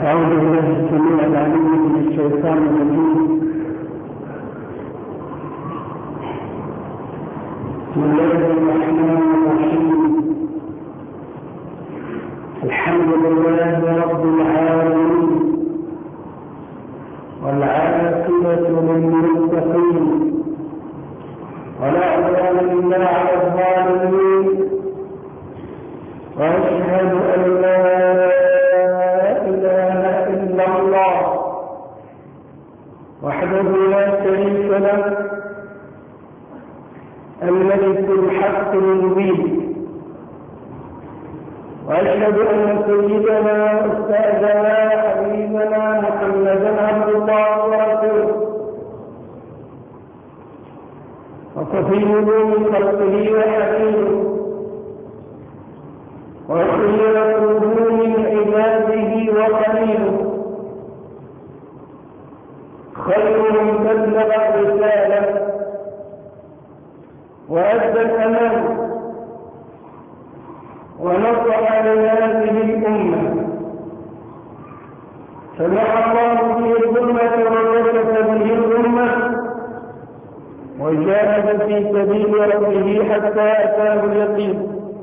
أعوذ بالله السميع العليم من الشيطان الرجيم. بسم الله الرحمن الرحيم. الحمد لله رب العالمين والعاقبة للمتقين ولا عدوان إلا على الظالمين، وأشهد أن لا وحده لا شريك له الملك الحق المبين، واشهد ان سيدنا واستاذنا حبيبنا محمدا عبد الله ورسوله وصفيه من خلقه وحبيبه وخيرته من عباده وخليله، خير من بلغ الرسالة وأدى الأمانة ونصح لهذه الأمة، سمح الله به الظلمة وكشف به الظلمة وجاهد في سبيل ربه حتى أتاه اليقين.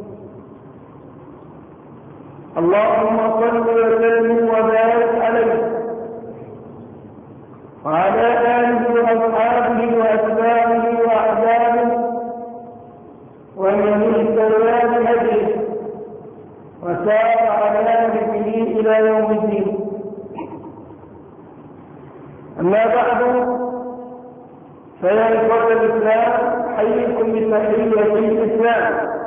اللهم صل وسلم وبارك عليه وعلى آله وأصحابه وأتباعه وأحبابه ومن اهتدى بهديه وسار على نهجه إلى يوم الدين. أما بعد، فيا إخوة الإسلام، أحييكم بتحية الإسلام،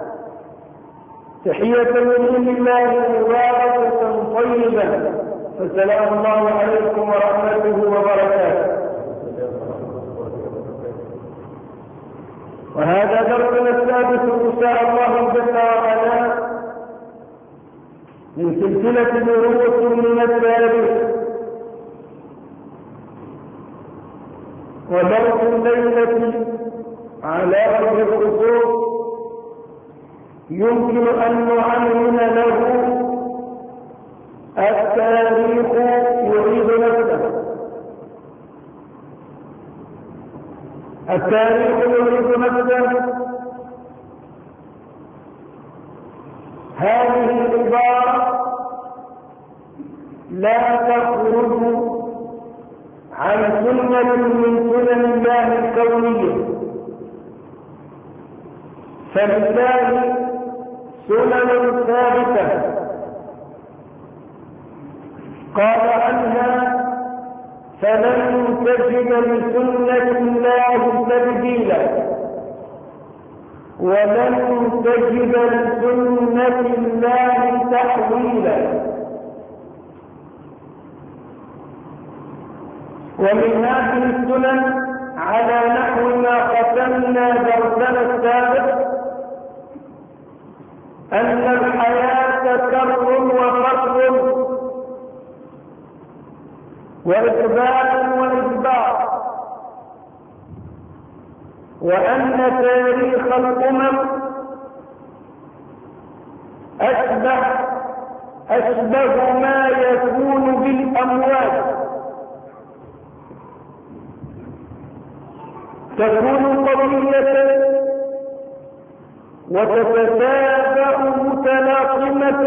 تحية من الله مباركة طيبة، فسلام الله عليكم ورحمته وبركاته. وهذا درسنا السادس إن شاء الله جل وعلا من سلسلة دروس من التاريخ، ودرس الليلة على وجه الخصوص يمكن أن نعنون له التاريخ يعيد نفسه. التاريخ يعيد نفسه، هذه العبارة لا تخرج عن سنة من سنن الله الكونية، فلله سنن ثابتة قال عنها: فلن تجد لسنة الله تبديلا ولن تجد لسنة الله تحويلا. ومن هذه السنن على نحو ما ختمنا درسنا السابق أن الحياة كر وفر وإقبال وإدبار، وأن تاريخ الأمم أشبه ما يكون بالأموات، تكون قوية وتتتابع متلاقمة،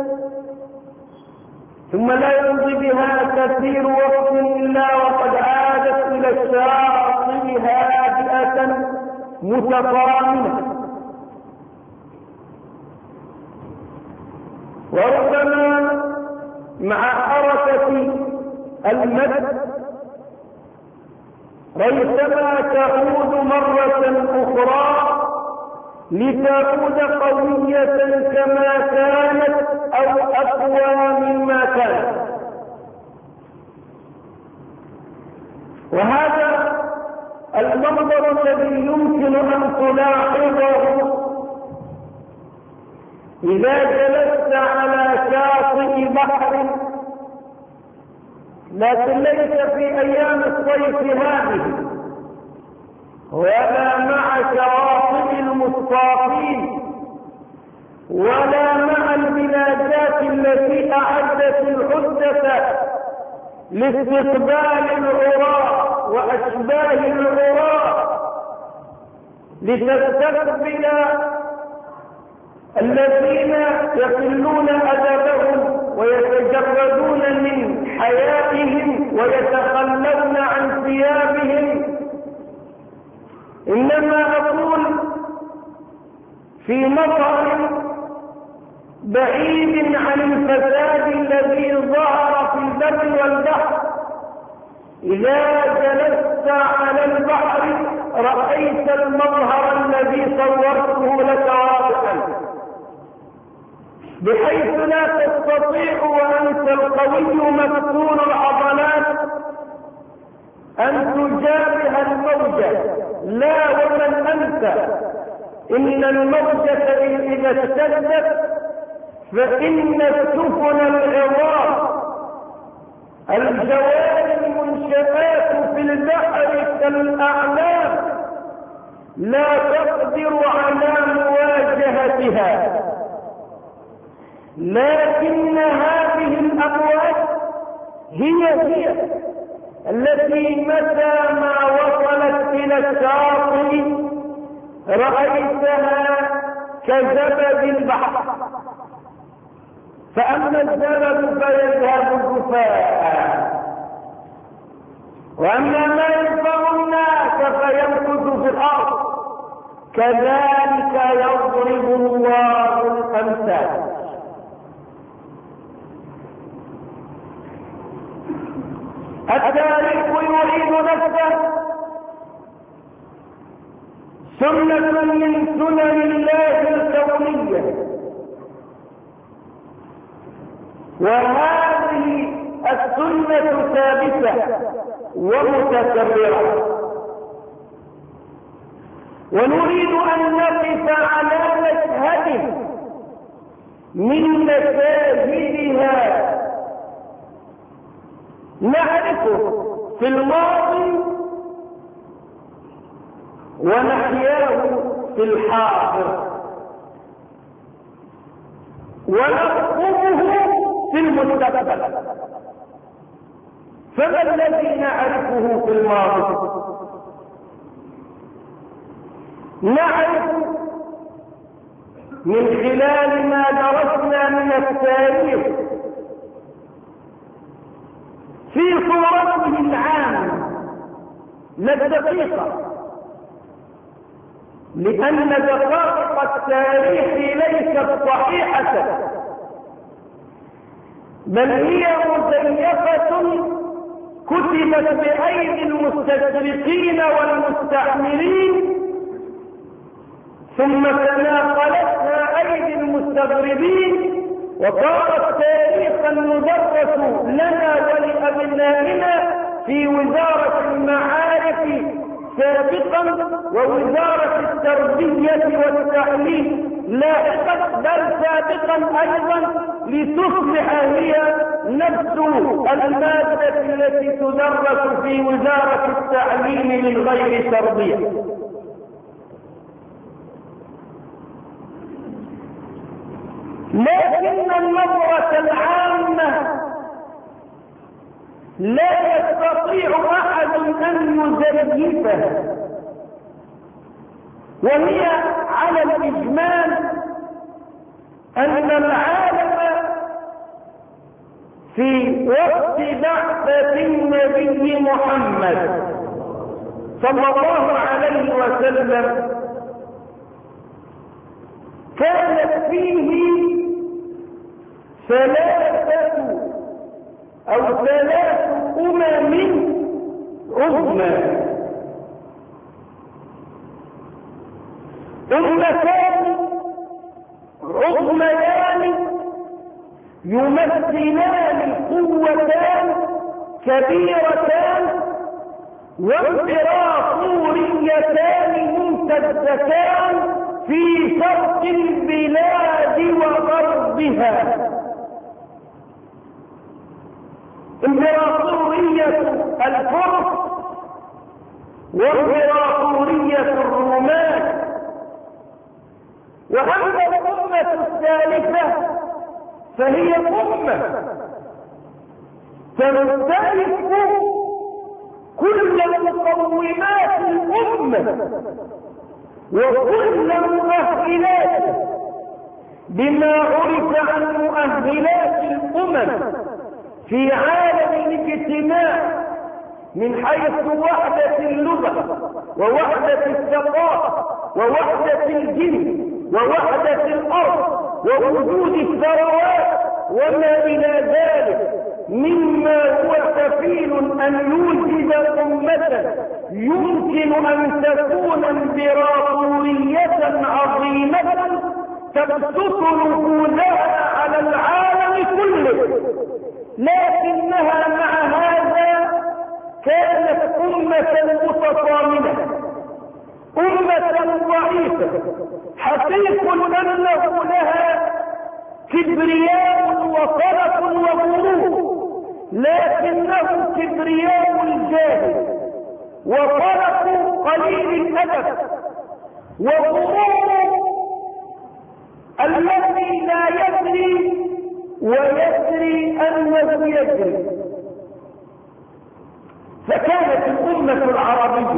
ثم لا يمضي بها كثير وقت إلا وقد عادت إلى الشاطئ هادئة متقارنة. وربما مع حركة المد ريثما تعود مرة أخرى لتعود قوية كما كانت أو أقوى مما كانت. وهذا المنظر الذي يمكن أن تلاحظه إذا جلست على شاطئ بحر، لكن ليس في أيام الصيف هذه ولا مع شواطئ المصطافين ولا مع البلادات التي أعدت الحدة مقدسة لاستقبال العراة وأشباه العراة، لتستقبل الذين يقلون أدبهم ويتجردون من حيائهم ويتخلون عن ثيابهم. إنما أقول في مظهر بعيد عن الفساد الذي ظهر في البر والبحر. إذا جلست على البحر رأيت المظهر الذي صورته لك واضحا، بحيث لا تستطيع وأنت القوي مفتون العضلات أن تجابه الموجة. لا، ومن أنت، إن الموجة إذا اشتدت فإن السفن العظام الجواري المنشآت في البحر كالأعلام لا تقدر على مواجهتها، لكن هذه الأمواج هي التي متى ما وصلت إلى الشاطئ رأيتها كزبد البحر، فأما الزبد فيذهب جفاء، وأما ما ينفع الناس فيمكث في الأرض. كذلك يضرب الله الأمثال. التاريخ يعيد نفسه، سنة من سنن الله الكونية، وهذه السنة ثابتة ومتكررة، ونريد أن نقف على مشهد من مشاهدها نعرفه في الماضي ونحياه في الحاضر ونخطبه في المستقبل. فما الذي نعرفه في الماضي؟ نعرف من خلال ما درسنا من التاريخ في صورته العامة لا الدقيقة، لأن دقائق التاريخ ليست صحيحة، بل هي مزيفة كتبت بأيدي المستشرقين والمستعمرين، ثم تناقلتها أيدي المستغربين، وصارت تاريخا ندرس لنا ولأبنائنا في وزارة المعارف سابقا ووزارة التربية والتعليم لاحقا، بل سابقا أيضا، لتصبح هي نفس المادة التي تدرس في وزارة التعليم من غير تربية. لكن النظرة العامة لا يستطيع أحد أن يزيفها، وهي على الإجمال أن العالم في وقت بعثة النبي محمد صلى الله عليه وسلم كانت فيه ثلاث أمم عظمى، أمتان عظميان يمثلان قوتان كبيرتان وامبراطوريتان ممتدتان في شرق البلاد وغربها، امبراطورية الفرس وامبراطورية الرومان. وأما الأمة الثالثة فهي أمة تمتلك كل مقومات الأمة وكل مؤهلات بما عرف عن مؤهلات الأمم في عالم الاجتماع من حيث وحدة اللغة ووحدة الثقافة ووحدة الجنس ووحدة الأرض ووجود الثروات وما إلى ذلك مما هو كفيل أن يوجد أمة يمكن أن تكون امبراطورية عظيمة تبسط نفوذها على العالم كله، لكنها مع هذا كانت أمة متطامنة، أمة ضعيفة، حقيق أنه لها كبرياء وطرف وغرور، لكنه كبرياء الجاهل وطرف قليل الأدب وغرور الذي لا يدري ويدري أنه يدري. فكانت الأمة العربية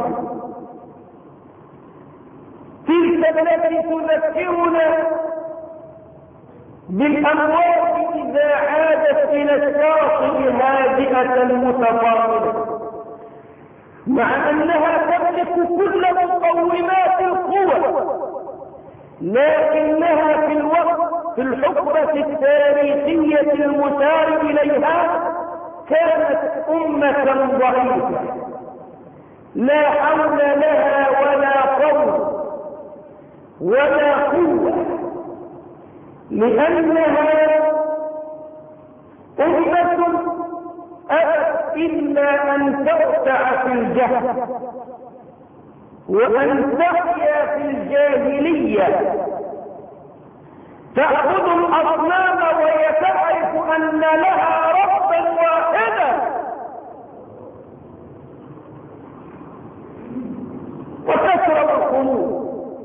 تلك التي تذكرنا بالأموات إذا عادت إلى الشاطئ هادئة متطامنة، مع أنها تملك كل مقومات القوة، لكنها في الحقبة التاريخية المشار إليها كانت أمة ضعيفة لا حول لها ولا قوة ولا قوة، لأنها أمة أبت إلا أن ترتع في الجهل وأن تحيا في الجاهلية، تعبد الأصنام وهي تعرف أن لها ربا واحدا، وتشرب الخمور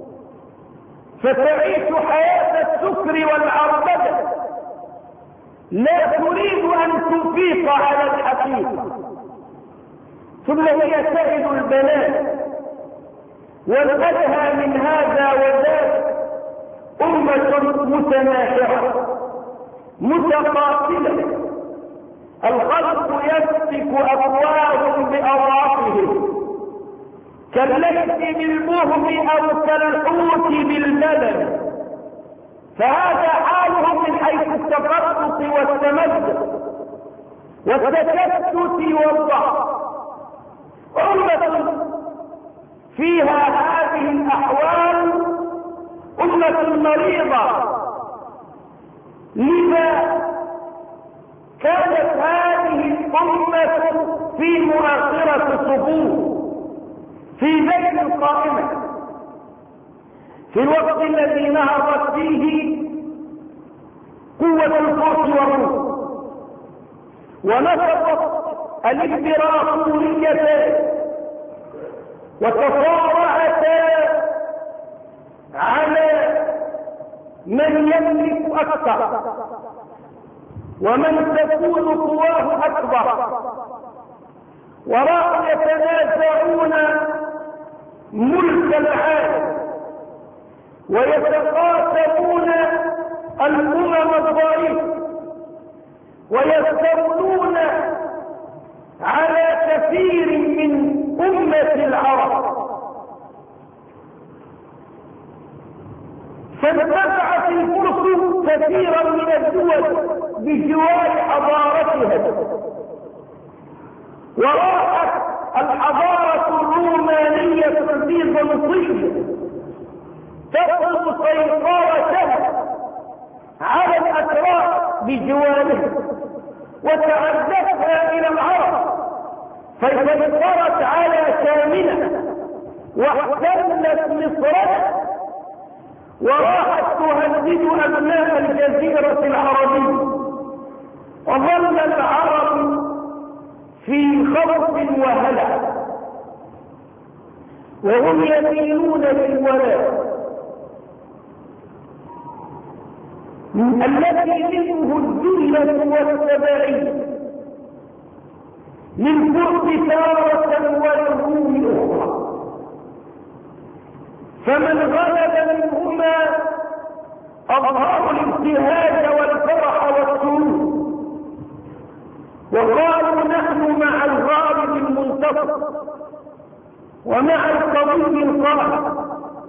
فتعيش حياة السكر والعربدة، لا تريد أن تفيق على الحقيقة، ثم هي سائد البنات والأدهى من هذا وذاك أمة متناشرة متقاتلة، الخلق يسفك أفواههم بأضعافهم كالليث بالبهم أو كالحوت باللبن، فهذا حالهم من حيث التفرق والتمدد والتكتت والضعف. أمة فيها هذه الأحوال أمة مريضة، لذا كانت هذه الأمة في مؤخرة الصفوف في بين القائمة في الوقت الذي نهضت فيه قوة الفرس والروم ونشطت الامبراطورية وتصارعتا على من يملك أكثر ومن تكون قواه أكبر، وراء يتنازعون ملك العالم ويتقاسمون الأمم الضعيفة ويستولون على كثير من أمة العرب، فانتفعت الفرس كثيرا من الدول بجوار حضارتها، وراءت الحضارة الرومانية البيزنطية تفرض سيطرتها على الأتراك بجوارها وتعدتها إلى العرب، فسيطرت على شامنا واحتلت مصرها وراحت تهدد أبناء الجزيرة العربية، وظل العرب في خوف وهلع وهم يميلون للولاء الذي منه الذلة والتبعية للفرس تارة والروم أخرى، فمن غلب منهما أظهروا الابتهاج والفرح والسرور وقالوا نحن مع الغالب المنتصر ومع القوي القاهر،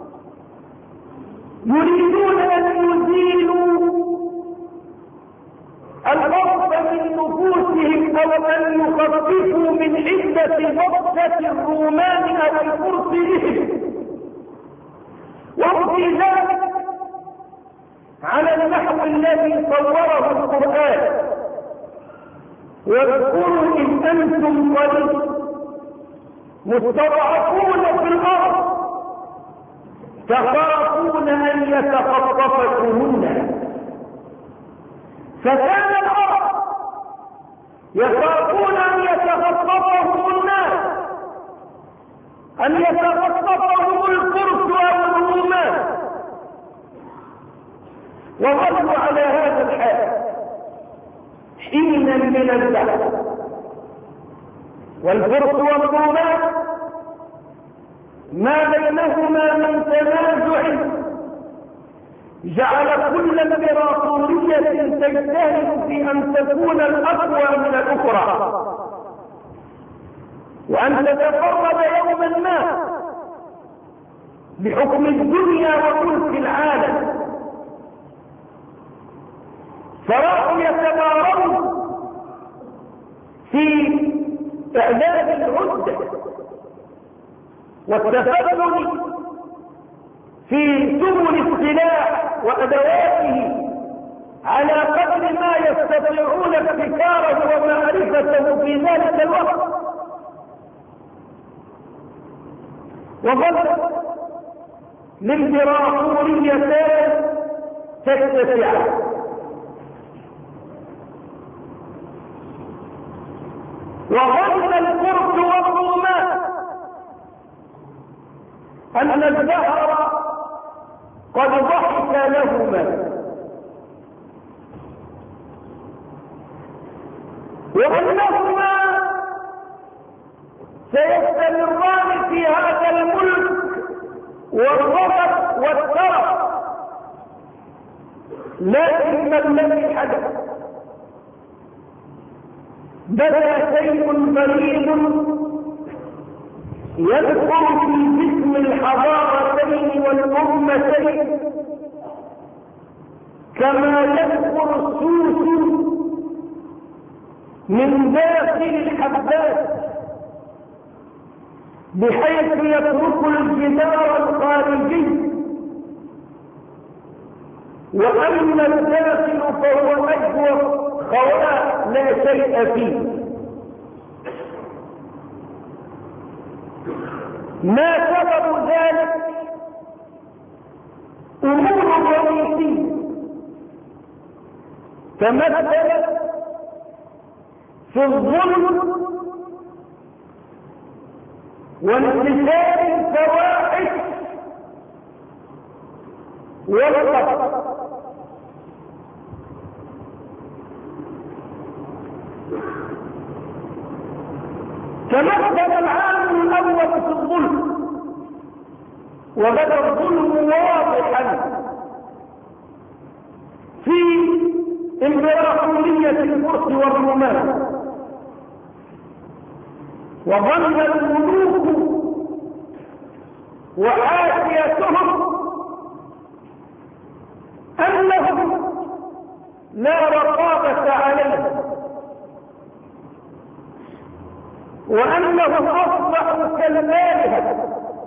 يريدون أن يزيلوا الغضب من نفوسهم أو أن يخففوا من عدة بطشة الرومان أو الفرس بهم، وفي ذلك على النحو الذي صوره القرآن: واذكروا إذ أنتم قليل مستضعفون في الأرض تخافون أن يتخطفكم الناس، فكان الأرض يخافون أن يتخطفهم الناس، أن يتخطفهم الفرس أو الرومان، وظلوا على هذا الحال حينا من البحث. والفرس والرومان ما بينهما من تنازع جعل كل امبراطورية تجتهد في أن تكون الأقوى من الأخرى وأن تتفرد يوما ما بحكم الدنيا وملك العالم، فراحوا يتبارون في إعداد العدة والتفضل في سبل السلاح وأدواته على قدر ما يستطيعون ابتكاره ومعرفته في ذلك الوقت. وظلت الامبراطوريتان تتسعان، وظن الفرس والرومان أن الدهر قد ضحك لهما وأنهما سيستمران في هذا الملك والغضب والترف، لكن الذي حدث بدا شيء غريب يدخل في جسم الحضارتين والأمتين كما يدخل السوس من داخل الحبات، بحيث يترك الجدار الخارجي وأما الداخل فهو أجوف خواء لا شيء فيه. ما سبب ذلك؟ أمور رئيسية تمثلت في الظلم وانتشار الفواحش والقتل. تمثل العامل الأول في الظلم، وبدا الظلم واضحا في امبراطورية الفرس والرومان، وظن الملوك وحاشيتهم أنهم لا رقابة عليهم وأنهم أصبحوا كالآلهة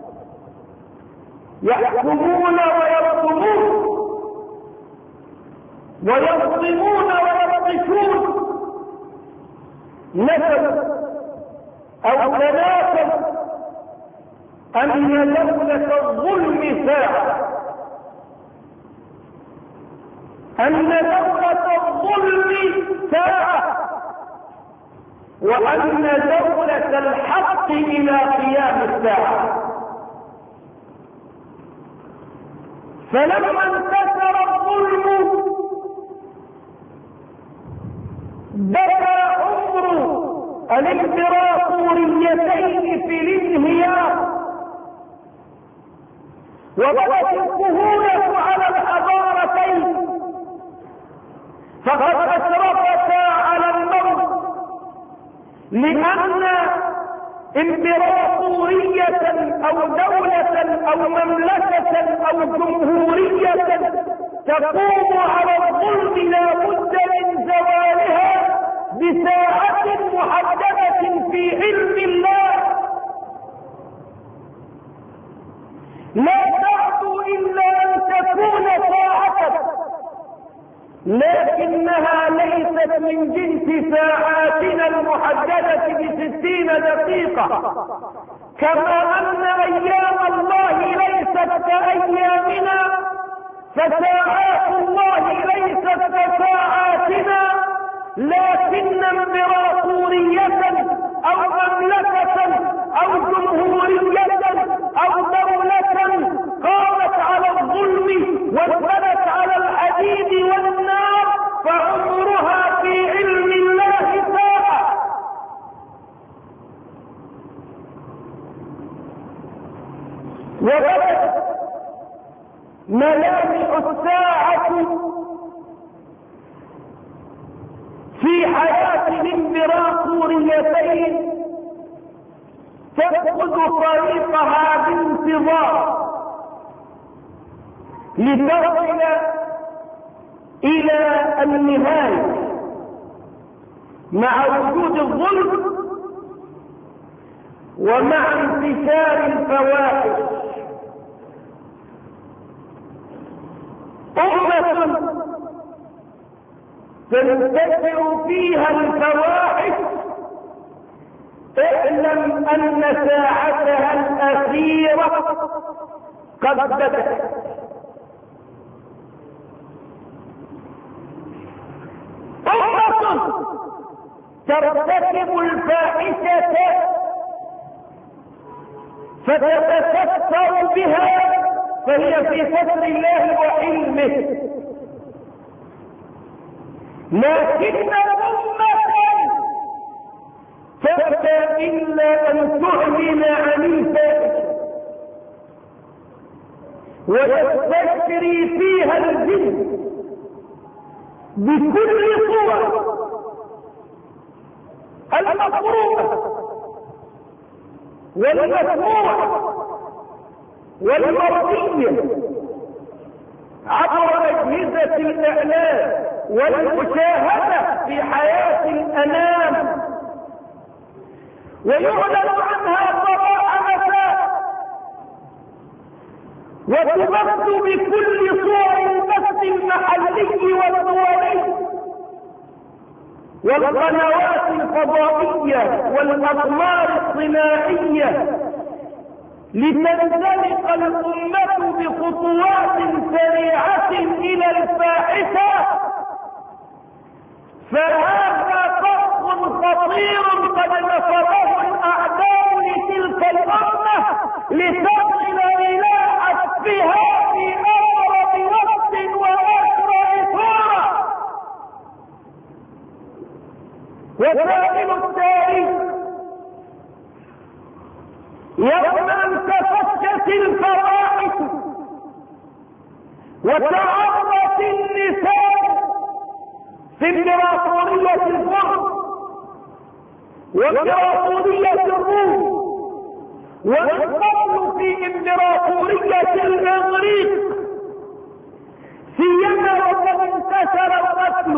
يحكمون ويرقبون ويظلمون ويبطشون. نسب أو تناسب أن دولة الظلم ساعة، أن دولة الظلم ساعة، وأن دولة الحق إلى قيام الساعة. فلما انتشر الظلم بدا عمر الامبراطوريتين في الانهيار، وبدت الكهولة على الحضارتين، فقد أشرفتا على الموت، لأن امبراطورية أو دولة أو مملكة أو جمهورية تقوم على الظلم لا بد من زوالها بساعة محددة في علم الله، لا تعد إلا أن تكون ساعة، لكنها ليست من جنس ساعاتنا المحددة ب60 دقيقة، كما أن أيام الله ليست كأيامنا، فساعات الله ليست كساعاتنا، لكن امبراطورية أو مملكة أو جمهورية أو دولة قامت على الظلم وانبنت على الحديد والنار فعمرها في علم الله ساعة. وبدت ملامح الساعة في حياة الامبراطوريتين تأخذ طريقها بانتظار لتصل إلى النهاية مع وجود الظلم ومع انتشار الفواحش. أمة تنتشر فيها الفواحش اعلم أن ساعتها الأخيرة قد بدأت. أمة ترتكب الفاحشة فتتستر بها فهي في ستر الله وعلمه، لكن أمة تأتى إلا أن تعلن عن الفاحشة ويستشري فيها الجن بكل صور المفروضة والمسموعة والمرضية عبر أجهزة الإعلام والمشاهدة في حياة الأنام، ويعلن عنها صباح مساء وتبث بكل صور البث المحلي والدولي والقنوات الفضائية والأقمار الصناعية لتنزلق الأمة بخطوات سريعة إلى الفاحشة. فهذا قصد خطير قد نفذه الأعداء لتلك الأمة لتصل إلى حتفها في أقرب وقت وأسرع صورة. وسائل التاريخ يوم أن تفشت الفواحش وتعرضت النساء في امبراطورية الفرس وامبراطورية الروم والقتل في امبراطورية الإغريق، سيما وقد انتشر القتل،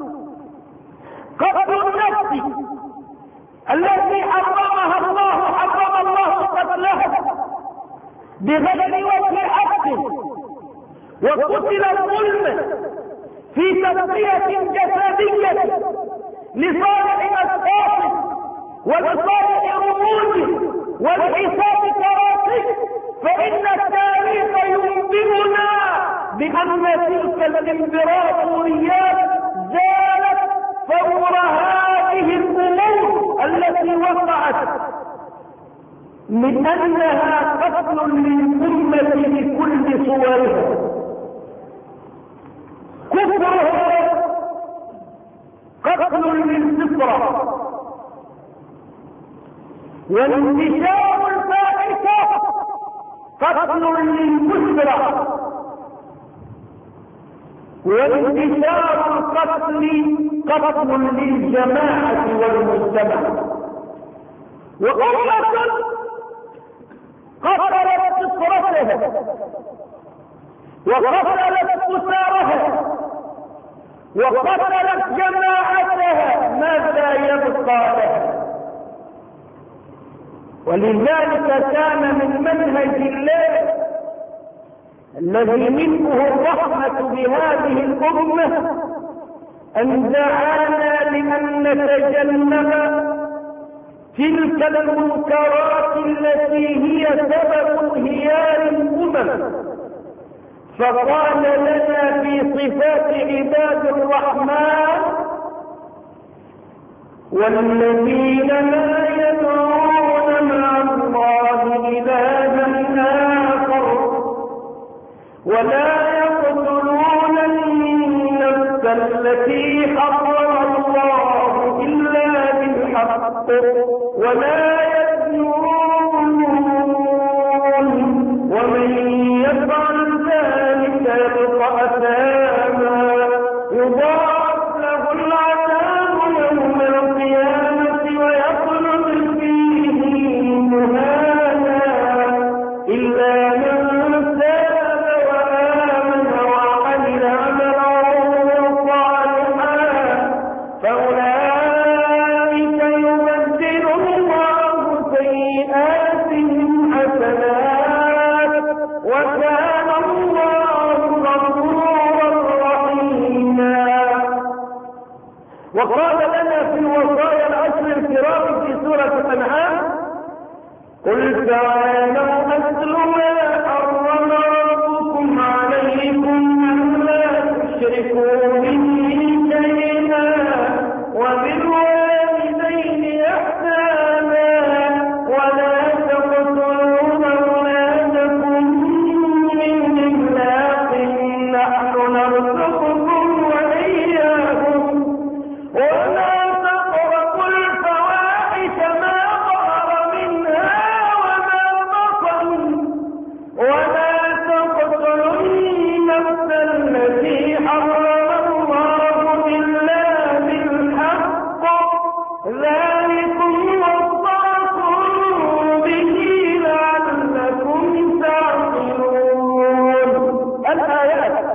قتل النفس التي حرم الله قتلها بغير وجه حق، وقتل الظلم في تغطية جسدية لصالح أشخاص ولصالح رموز والحساب كراسي، فإن التاريخ ينبئنا بأن تلك الامبراطوريات زالت فور هذه الأمور التي وقعت، من أنها قتل للأمة بكل صورها، كفرها قتل للفطرة وانتشار الفاحشة قتل للأسرة، وانتشار القتل قتل للجماعة والمجتمع. وأمة قتلت أسرتها وقتلت أسرها وقتلت جماعتها، ماذا يبقى لها؟ ولذلك كان من منهج الله الذي منه الرحمة بهذه الأمة أن دعانا لأن نتجنب تلك المنكرات التي هي سبب انهيار الأمم، فقال لنا في صفات عباد الرحمن: والذين لا يدعون مع الله إلها آخر ولا يقتلون النفس التي حرم الله إلا بالحق ولا يزنون ومن يفعل ذلك يلقى أثاما يضاعف له العذاب يوم القيامة ويخلد فيه مهانا إلا من تاب وآمن وعمل عملا صالحا فأولئك يبدل الله سيئاتهم حسنات وكان الله غفورا رحيما. وقال لنا في الوصايا العشر الكرام في سورة الأنعام: قل تعالوا أتل ما حرم ربكم عليكم ألا تشركوا به شيئا وبالوالدين إحسانا ولا تقتلوا أولادكم من إملاق نحن نرزقكم وإياهم ولا تقربوا الفواحش ما ظهر منها وما بطن ولا تقتلوا النفس التي حرم الله إلا بالحق ذلكم وصاكم به لعلكم تعقلون. الآيات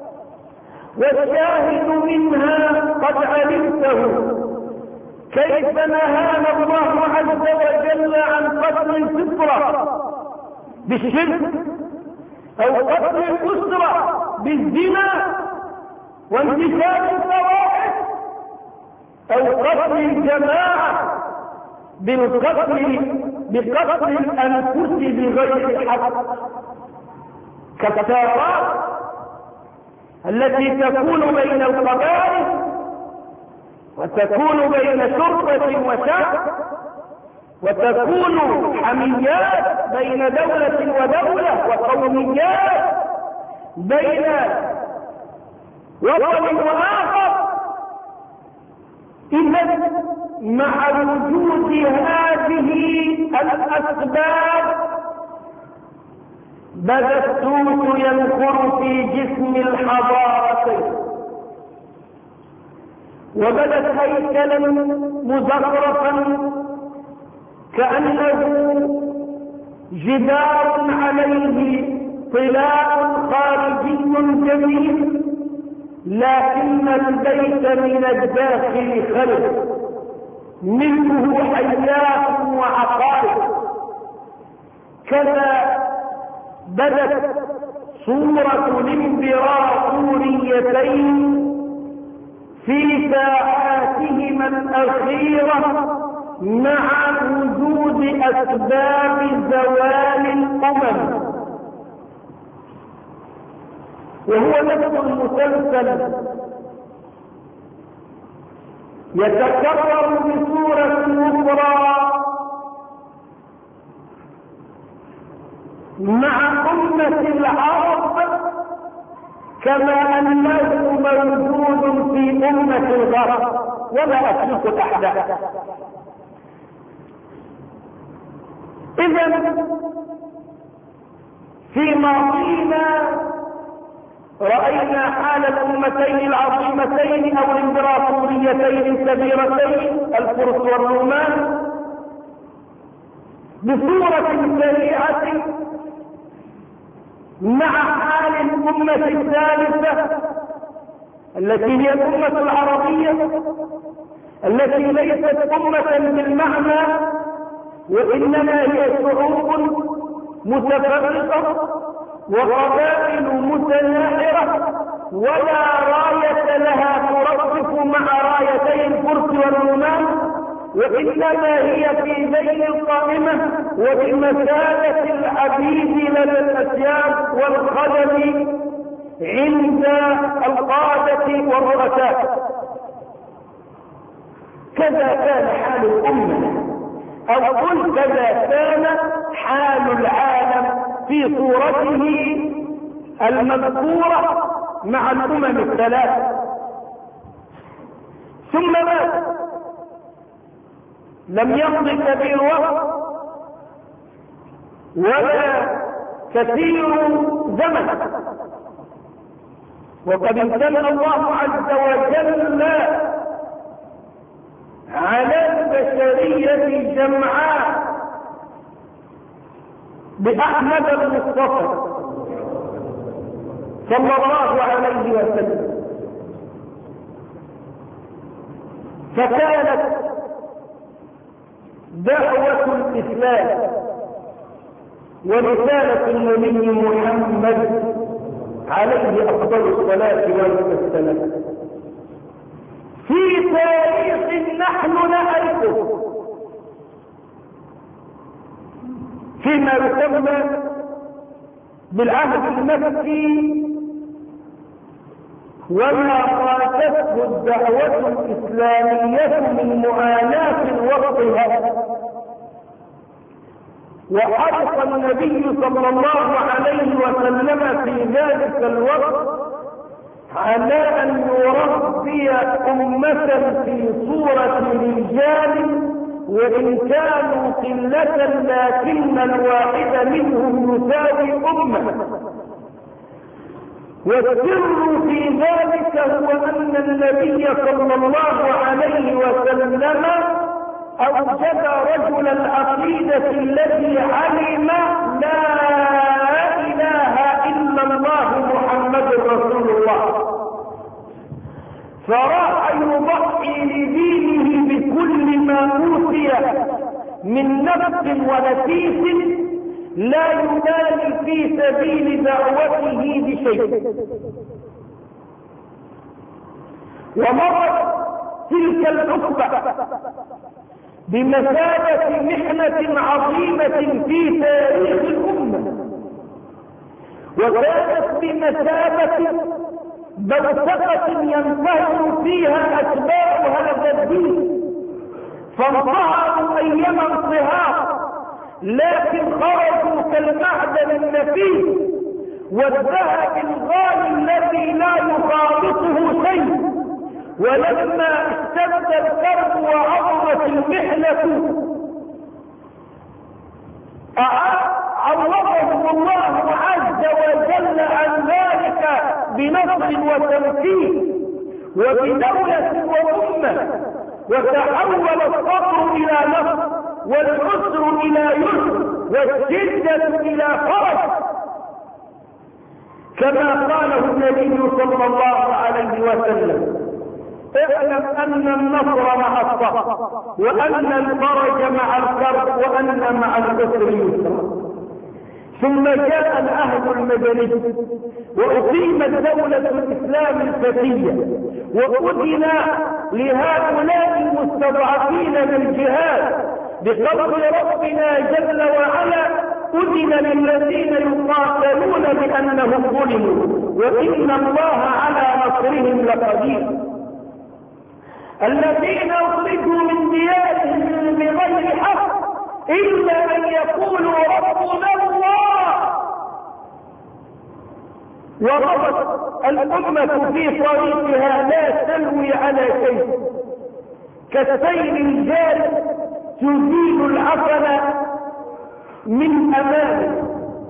والشاهد منها قد علمته، كيف نهانا الله عز وجل عن قتل الفطرة بالشرك أو قتل الأسرة بالزنا وانتشار الفواحش أو قتل الجماعة بقتل الأنفس بغير حق، كالثارات التي تكون بين القبائل وتكون بين شرطة وشعب وتكون حميات بين دولة ودولة وقوميات بين وطن وآخر. إذا مع وجود هذه الأسباب بدا السوس ينخر في جسم الحضارتين، وبدت هيكلا مزخرفا كأنه جدار عليه طلاء خارجي جميل، لكن البيت من الداخل خلف منه حيات وعقارب. كذا بدت صورة الامبراطوريتين في ساعاتهما الأخيرة مع وجود أسباب زوال الأمم، وهو نفس المسلسل يتكرر بصورة أخرى مع أمة العرب كما أنه موجود في أمة الغرب، ولا أسلك أحداث. إذن في ماضينا رأينا حال الأمتين العظيمتين أو الإمبراطوريتين الكبيرتين الفرس والرومان بصورة سريعة مع حال الأمة الثالثة التي هي الأمة العربية التي ليست أمة بالمعنى وإنما هي شعوب متفرقة وقبائل متناحرة ولا راية لها ترفق مع رايتي الفرس والرومان، وإنما هي في ذيل القائمة وبمثابة العبيد لدى الأسياد والخدم عند القادة والرؤساء. كذا كان حال الأمة، أو قل كذا كان حال العالم في صورته المذكورة مع الأمم الثلاث. ثم مات، لم يمض كبير وقت ولا كثير زمن، وقد امتن الله عز وجل على البشرية جمعاء بأحمد المصطفى صلى الله عليه وسلم، فكانت دعوة الإسلام ورسالة النبي محمد عليه أفضل الصلاة والسلام في تاريخ نحن نعرفه فيما يسمى بالعهد المكي، وما قاتته الدعوة الإسلامية من معاناة وقتها. وحرص النبي صلى الله عليه وسلم في ذلك الوقت على أن يربي أمة في صورة رجال وإن كانوا قلة لكن الواحد منهم يساوي أمة. والسر في ذلك هو أن النبي صلى الله عليه وسلم أوجد رجل العقيدة الذي علم لا إله إلا الله محمد رسول الله، فراح يضحي لدينه بكل ما أوتي من نفس ونفيس، لا يبالي في سبيل دعوته بشيء. ومرت تلك العقبة بمثابة محنة عظيمة في تاريخ الأمة، وكانت بمثابة بوتقة ينتهر فيها أتباع هذا الدين، فانتهروا أيام انتهار، لكن خرجوا كالمعدن النفيس والذهب الغالي الذي لا يخالطه شيء. ولما اشتد الكرب وعظمت المحنة عوضهم الله عز وجل عن ذلك بنصر وتمكين وبدولة وأمة، وتحول الفقر إلى نصر والعسر إلى يسر والشدة إلى فرج، كما قاله النبي صلى الله عليه وسلم: اعلم أن النصر مع الصبر وأن الفرج مع الكرب وأن مع العسر يسرا. ثم جاء العهد المدني وأقيمت دولة الإسلام الفتية، وأذن لهؤلاء المستضعفين بالجهاد بقول ربنا جل وعلا: أذن للذين يقاتلون بأنهم ظلموا وإن الله على نصرهم لقدير. الذين أخرجوا من ديارهم بغير حق إلا أن يقولوا ربنا الله. وربط الأمة في طريقها لا تلوي على شيء، كالسيل الجاري تزيل العفن من أمامه،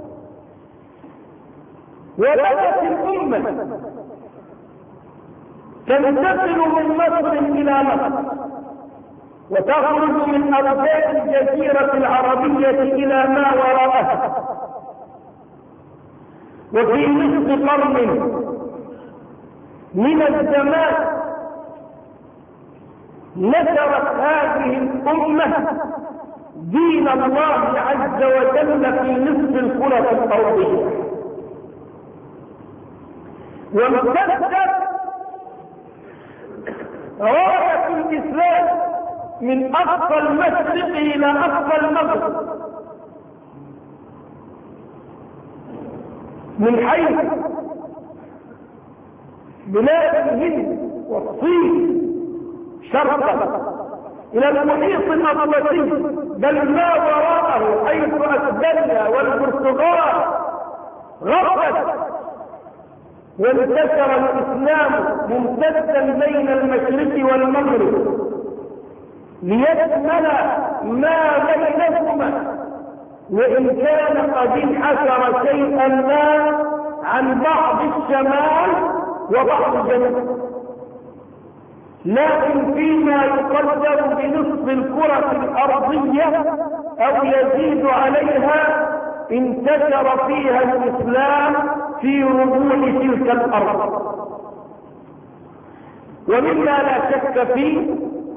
وبدأت الأمة تنتقل من مصر إلى مصر وتخرج من أرجاء الجزيرة العربية إلى ما وراءها. وفي نصف قرن من الزمان نشرت هذه الأمة دين الله عز وجل في نصف الكرة الأرضية، وامتدت راية الإسلام من أقصى المشرق إلى أقصى المغرب، من حيث بلاد الهند والصين شرقا إلى المحيط الأطلسي، بل ما وراءه حيث أسبانيا والبرتغال غربت، وانتشر الإسلام ممتدا بين المشرق والمغرب ليشمل ما بينهما، وإن كان قد انحسر شيئا ما عن بعض الشمال وبعض الجنوب، لكن فيما يقدر بنصف الكرة الأرضية أو يزيد عليها انتشر فيها الإسلام في ربوع تلك الأرض. ومما لا شك فيه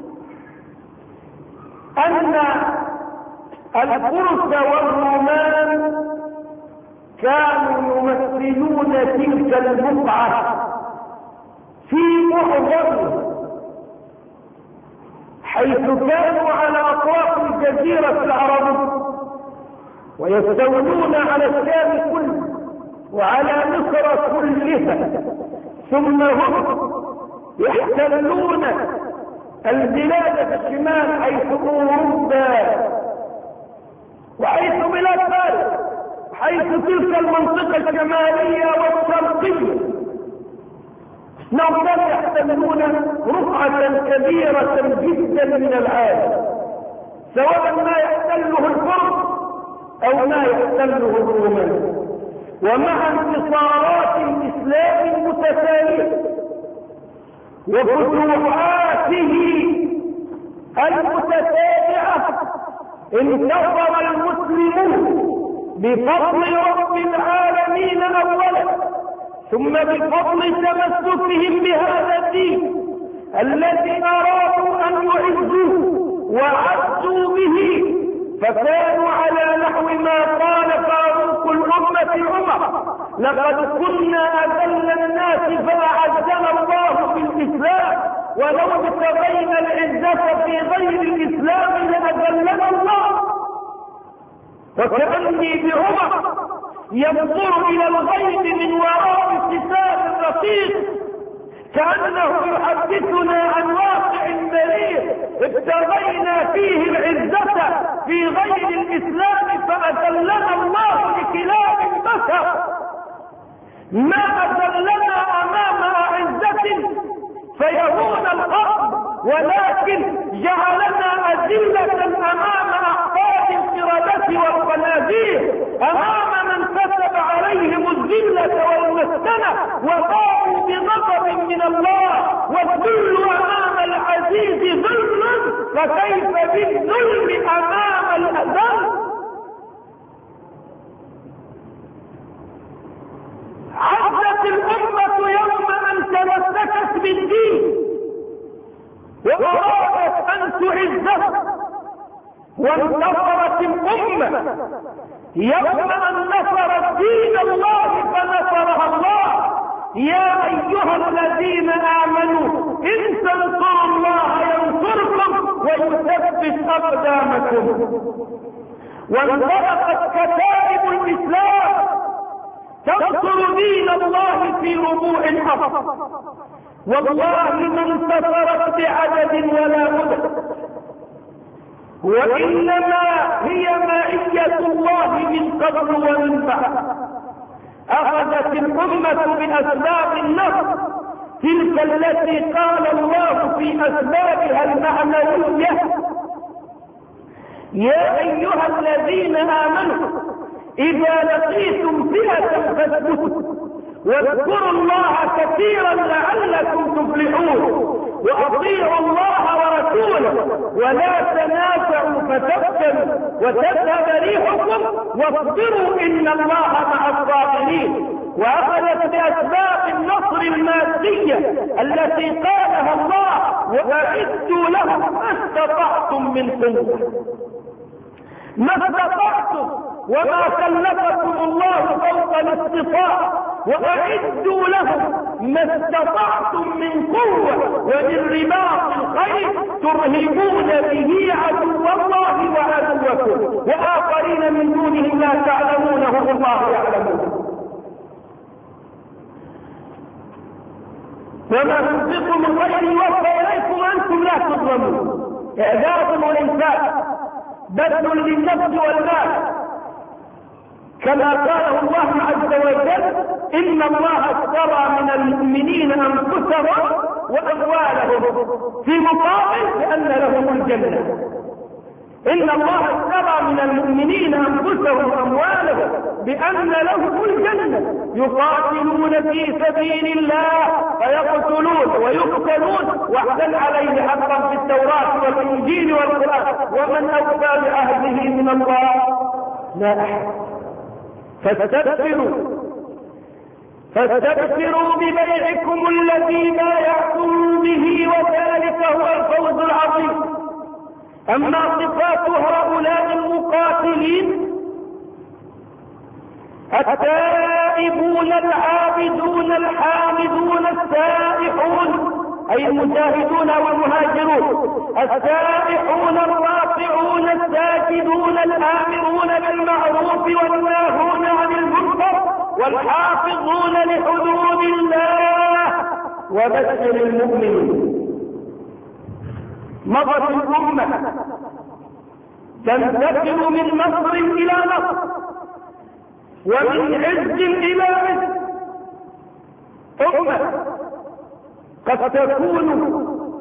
أن الفرس والرومان كانوا يمثلون تلك البقعة في معظمها، حيث كانوا على أطراف الجزيرة العربية ويستولون على الشام كله وعلى مصر كلها، ثم هم يحتلون البلاد في الشمال حيث أوروبا وحيث بلاد فارس، حيث تلك المنطقة الشمالية والشرقية، نعم يحتلون رقعة كبيرة جدا من العالم، سواء ما يحتله الفرس أو ما يحتله الرومان. ومع انتصارات الإسلام المتتالية وفتوحاته المتتابعة انتصر المسلمون بفضل رب العالمين أولا، ثم بفضل تمسكهم بهذا الدين الذي أرادوا أن يعزوه وعزوا به، فكانوا على نحو ما قال فاروق الأمة عمر: لقد كنا أذل الناس فأعزنا الله بالإسلام، ولو ابتغينا العزة في غير الإسلام لأذلنا الله. وكأني بعمر ينظر إلى الغيب من وراء ستار رقيق، كأنه يحدثنا عن واقع مرير ابتغينا فيه العزة في غير الإسلام فأذلنا الله لكلاب البشر. ما أذلنا أمام أعزة فيهون الأرض، ولكن جعلنا أذلة أمام أحفاد القردة والخنازير، أمام من كتب عليهم الذلة والمسكنة وقاموا بغضب من الله. والذل أمام العزيز ظلم، فكيف بالذل أمام الأذل؟ عزت الأمة يوم أن تمسكت بالدين وأرادت أن تعزه، وانتصرت الأمة يوم أن نصرت دين الله فنصرها الله. يا أيها الذين آمنوا إن تنصروا الله ينصركم ويثبت أقدامكم. وانطلقت كتائب الإسلام تنصر دين الله في ربوع الأرض، والله ما انتصرت بعدد ولا مدد، وإنما هي معية الله من قبل ومن بعد. أخذت الأمة بأسباب النصر تلك التي قال الله في أسبابها المعنوية: يا أيها الذين آمنوا إذا لقيتم فئة فاثبتوا واذكروا الله كثيرا لعلكم تفلحون وأطيعوا الله ورسوله ولا تنازعوا فتفشلوا وتذهب ريحكم واصبروا إن الله مع الصابرين. وأخذت بأسباب النصر المادية التي قالها الله وأعدوا لهم ما استطعتم من قوة، ما استطعتم وما كلفكم الله فوق الاستطاعة، وأعدوا لهم ما استطعتم من قوة ومن رباط الخيل ترهبون به عدو الله وعدوكم وآخرين من دونهم لا تعلمونهم الله يعلمون. وما تنفقوا من خير يوفى إليكم أنتم لا تظلمون. إعداد والإنفاق بذل للنفس والمال، كما قاله الله عز وجل إن الله اشترى من المؤمنين أنفسهم وأموالهم في مقابل بأن لهم الجنة. إن الله اشترى من المؤمنين أنفسهم وأموالهم بأن لهم الجنة يقاتلون في سبيل الله فيقتلون ويقتلون وعدا عليه حقا في التوراة والإنجيل والقرآن ومن أوفى بعهده من الله لا أحد. فاستبشروا ببيعكم الذي بايعتم به وذلك هو الفوز العظيم. أما صفات هؤلاء المقاتلين: التائبون العابدون الحامدون السائحون أي المجاهدون والمهاجرون، السائحون الراكعون الساجدون الآمرون بالمعروف والناهون عن المنكر والحافظون لحدود الله. وبشر المؤمنين. مضت الأمة تنتقل من نصر إلى نصر ومن عز إلى عز. أمة قد تكون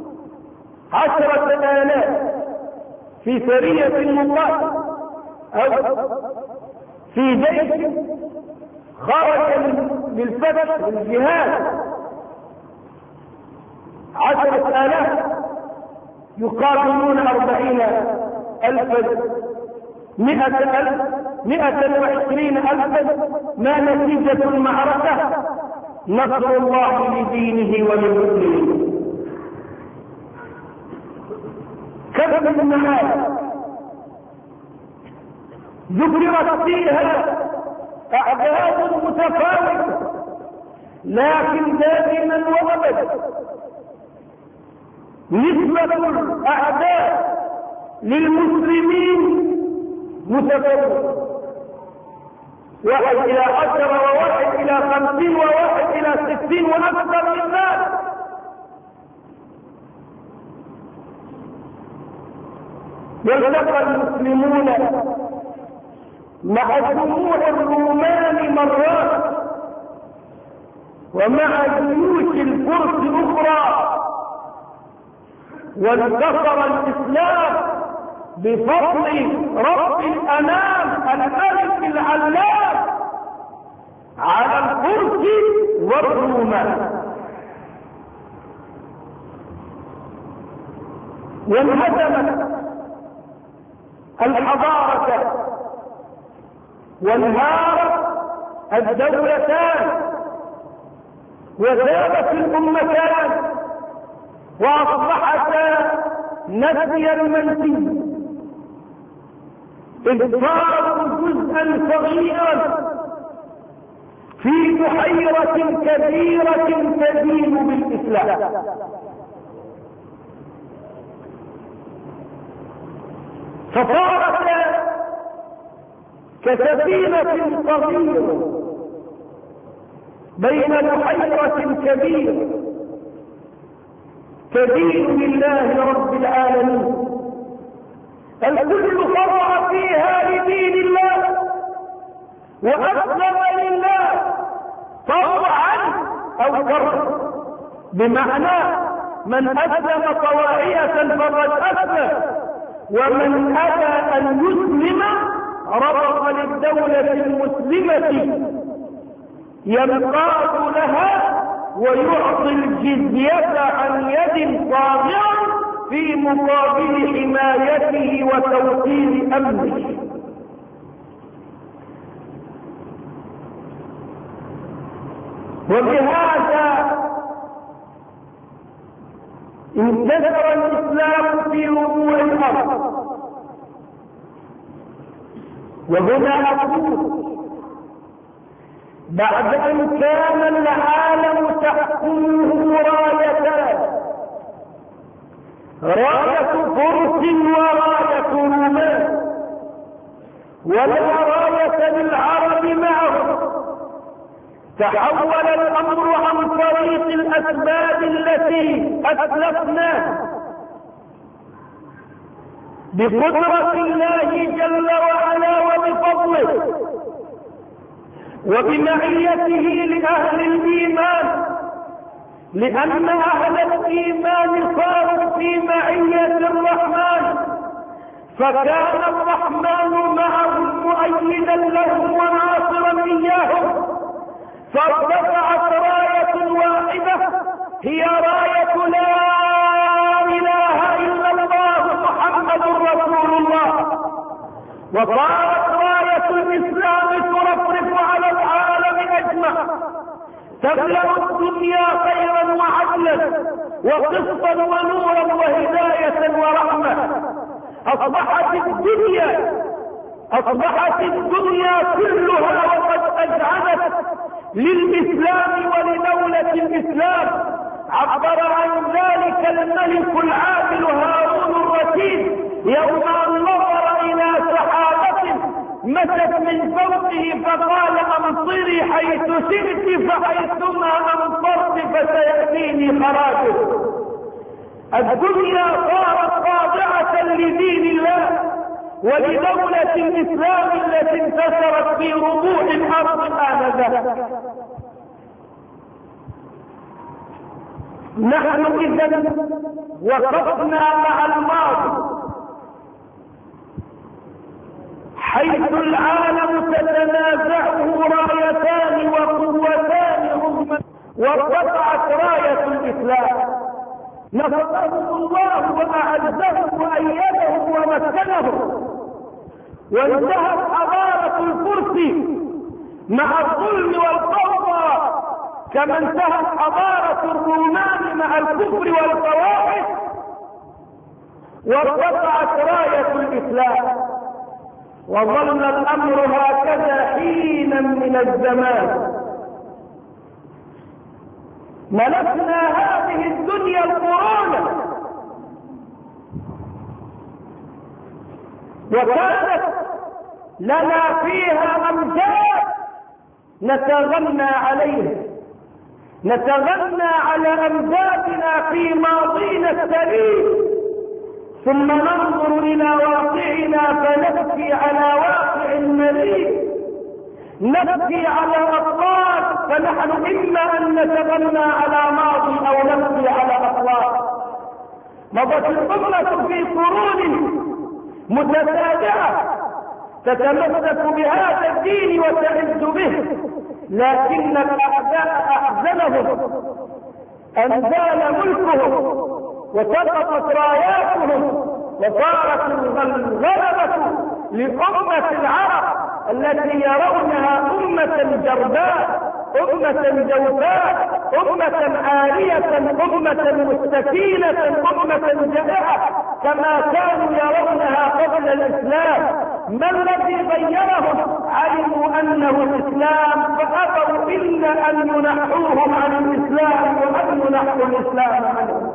10,000 في سرية مقاتل أو في جيش خرج للفتح والجهاد، 10,000 يقاتلون 40,000 100,000 120,000. ما نتيجة المعركة؟ نصر الله لدينه وللمسلمين. كم من المعارك ذكرت فيها أعداد متفاوتة، لكن دائما وأبدا نسبة الأعداء للمسلمين متفاوتة، 1 إلى 10 و1 إلى 50 و1 إلى 60 وأكثر من ذلك. يلتقى المسلمون مع جموع الرومان مرات ومع جيوش الفرس أخرى، وانتصر الإسلام بفضل رب الأنام الملك العلام على الفرس والرومان. وانهدمت الحضارة وانهارت الدولتان وذابت الأمتان وأصبحتا نسيا منسيا، إذ صاروا جزءا صغيرا في بحيرة كبيرة تدين بالإسلام. فصارتا كسفينة صغيرة بين بحيرة كبيرة تدين لله رب العالمين. الكل خضع فيها لدين الله وأسلم لله طوعا أو كرها، بمعنى من أسلم طواعية فقد أسلم ومن أبى أن يسلم ربط للدولة المسلمة ينقاد لها ويعطي الجزية عن يد طاغية في مقابل حمايته وتوطين أمنه. وبهذا انتشر الإسلام في ربوع الأرض. وهنا أقول بعد أن كان العالم تحكمه رايتان، راية فرس وراية رومان، ولا راية للعرب معهم، تحول الأمر عن طريق الأسباب التي أسلفناها بقدرة الله جل وعلا وبفضله وبمعيته لأهل الإيمان، لأن أهل الإيمان صاروا في معية الرحمن، فكان الرحمن معهم مؤيدا لهم وناصرا إياهم، فارتفعت راية واحدة هي راية لا إله إلا الله محمد رسول الله، وصارت راية الإسلام ترفرف على العالم أجمع، تملأ الدنيا خيرا وعدلا وقسطا ونورا وهداية ورحمة. أصبحت الدنيا كلها وقد أجعلت للإسلام ولدولة الإسلام. عبر عن ذلك الملك العادل هارون الرشيد يوم أن نظر إلى سحابة مشت من فوقه فقال أمطري حيث شئت فحيثما أمطرت فسيأتيني خراجه. الدنيا صارت خاضعة لدين الله ولدولة الإسلام التي انتشرت في ربوع الأرض آنذاك. نحن إذن وقفنا مع الماضي حيث العالم تتنازعه رايتان وقوتان وارتفعت راية الإسلام، نصرهم الله وأعزهم وأيدهم ومكنهم، وانتهت حضارة الفرس مع الظلم والفوضى كما انتهت حضارة الرومان مع الكفر والفواحش، وارتفعت راية الإسلام، وظل الأمر هكذا حينا من الزمان. ملكنا هذه الدنيا القرون، وكانت لنا فيها أمجاد نتغنى عليها، نتغنى على أمجادنا في ماضينا السليم، ثم ننظر إلى واقعنا فنبكي على واقع مريض، نبكي على أطلال، فنحن إما أن نتغنى على ماضي أو نبكي على أطلال. مضت الأمة في قرون متتابعة تتمسك بهذا الدين وتعز به، لكن الأعداء أحزنهم، أنزال ملكهم وسقطت راياتهم، وصارت الغلبة لأمة العرب التي يرونها أمة جرباء، أمة جوفاء، أمة عارية، أمة مستكينة، أمة جائعة كما كانوا يرونها قبل الإسلام. ما الذي غيرهم؟ علموا أنه الإسلام فأبوا إلا أن ينحوهم عن الإسلام وأن ينحوا الإسلام عنهم،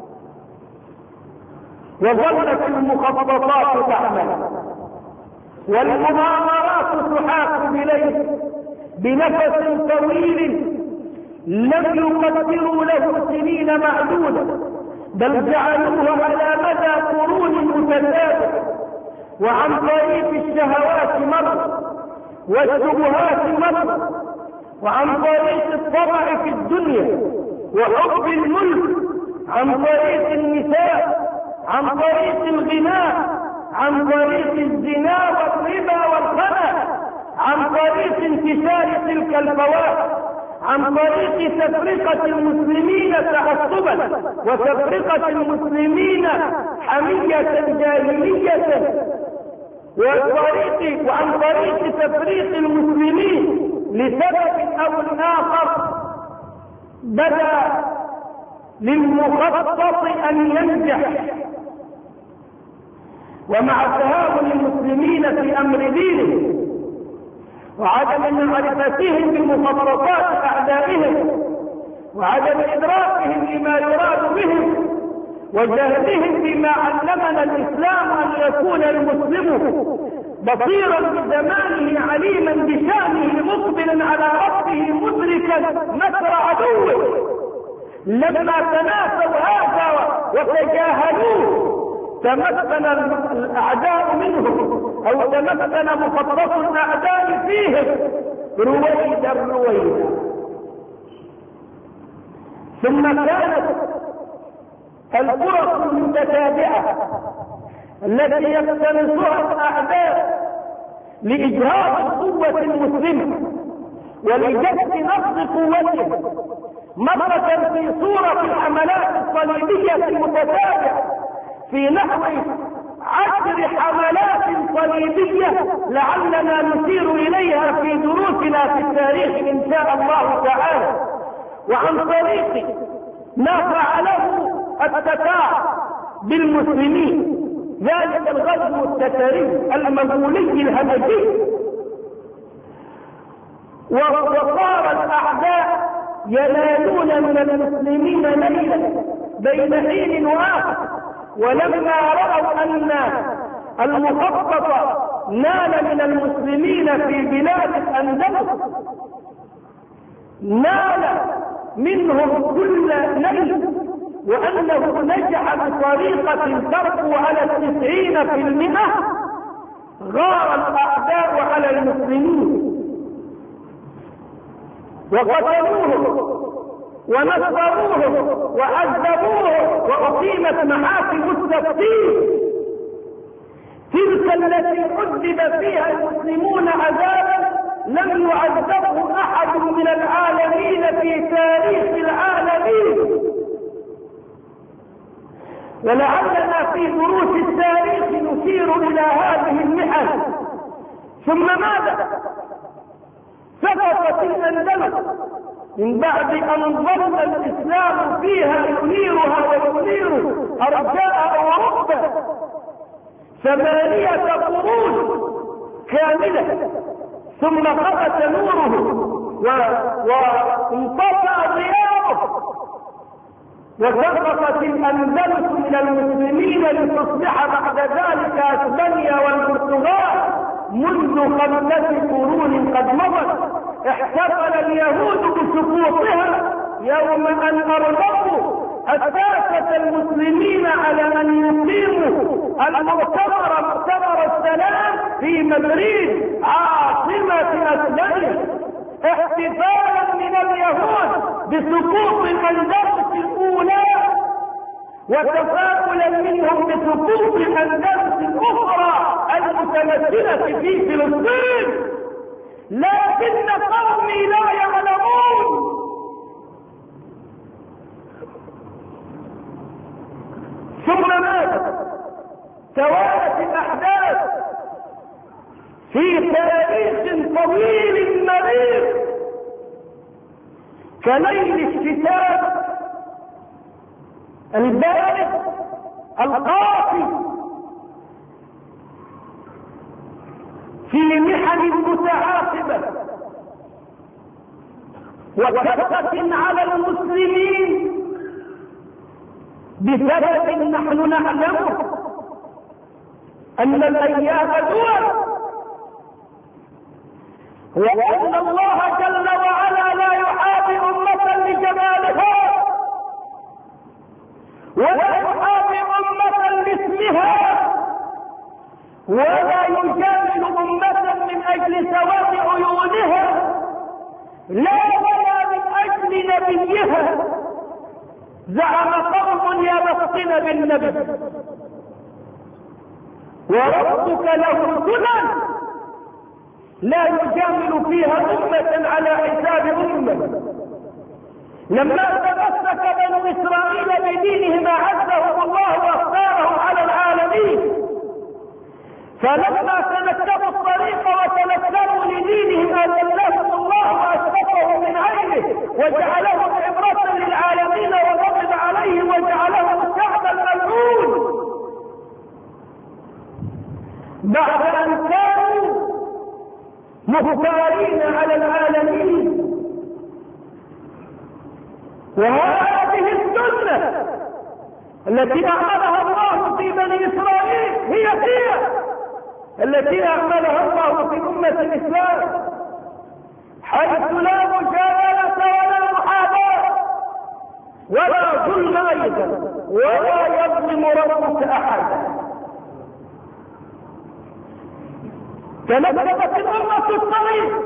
وظلت المخططات تعمل والمؤامرات تحاك إليه بنفس طويل لم يقدروا له سنين معدودة، بل جعلوه على مدى قرون متتابعة، وعن طريق الشهوات مر والشبهات مر، وعن طريق الطمع في الدنيا وحب الملك، عن طريق النساء، عن طريق الغناء، انتشار تلك الفواحش، عن طريق تفرقة المسلمين تعصبا وتفرقة المسلمين حمية جاهلية، وعن طريق تفريق المسلمين لسبب أو آخر بدا للمخطط أن ينجح. ومع تهاون المسلمين في أمر دينهم وعدم معرفتهم بمخططات أعدائهم وعدم إدراكهم لما يراد بهم وجهلهم بما علمنا الإسلام أن يكون المسلم بصيرا بزمانه عليما بشأنه مقبلا على ربه مدركا مكر عدوه، لما تناسوا هذا وتجاهلوه تمكن الأعداء منهم أو تمكن مخطط الأعداء فيهم رويدا. ثم كانت الفرص المتتابعة التي يقتنصها الأعداء لإجهاض القوة المسلمة ولجذب نقص قوته، مرة في صورة الحملات الصليبية المتتابعة في نحو 10 حملات صليبية لعلنا نشير إليها في دروسنا في التاريخ إن شاء الله تعالى، وعن طريق ما فعله التتار بالمسلمين، ذلك الغزو التتاري المغولي الهمجي. وصار الأعداء ينالون من المسلمين ليلا بين حين وآخر، ولما رأوا أن المخطط نال من المسلمين في بلاد الأندلس نال منهم كل ليل، وأنه نجح بطريقة ترقو على 90%، غار الأعداء على المسلمين وقتلوهم ونصروهم وعذبوهم، وأقيمت محاكم التفتيش تلك التي عذب فيها المسلمون عذابا لم يعذبه أحد من العالمين في تاريخ العالمين. ولعلنا في دروس التاريخ نشير إلى هذه المحن. ثم ماذا؟ سقطت الأندلس من بعد أن ظل الإسلام فيها ينيرها وينير أرجاء أوروبا 8 قرون كاملة، ثم خبت نوره وانطفأ ضياؤه، وسقطت الأندلس من المسلمين لتصبح بعد ذلك أسبانيا والبرتغال منذ 5 قرون قد مضت. احتفل اليهود بسقوطها يوم أن أرغبوا أساسة المسلمين على أن يقيموا مؤتمر السلام في مدريد عاصمة أسبانيا، احتفالا من اليهود بسقوط الأندلس الأولى وتفاؤلا منهم بسقوط الأندلس الأخرى المتمثلة في فلسطين. لكن قومي لا يعلمون ثم ماذا؟ توالت الأحداث في تاريخ طويل مرير كليل الشتاء البارد القاسي في محن متعاقبة وكثرة على المسلمين بسبب نحن نعلمه أن الأيام دول، وأن الله جل وعلا لا يحابي أمة لجمالها ولا يحابي أمة لاسمها ولا يجامل أمة من أجل سواد عيونها لا ولا من أجل نبيها. زعم قوم يبصن بالنبي وربك له سنن لا يجامل فيها أمة على حساب أمة. لما تمسك بنو إسرائيل بدينهم أعزهم الله واختارهم على العالمين، فلما تنكبوا الطريق وتنكروا لدينهم أذلهم الله وأسقطهم من عينه وجعلهم عبرة للعالمين وغضب عليهم وجعلهم الشعب الملعون بعد أن كانوا مختارين على العالمين. وهذه السنة التي أعملها الله في بني إسرائيل هي التي أعملها الله في أمة الإسلام، حيث لا مجاملة ولا محاباة ولا ظلم أيضا، ولا يظلم ربك أحدا. تنكبت الأمة الطريق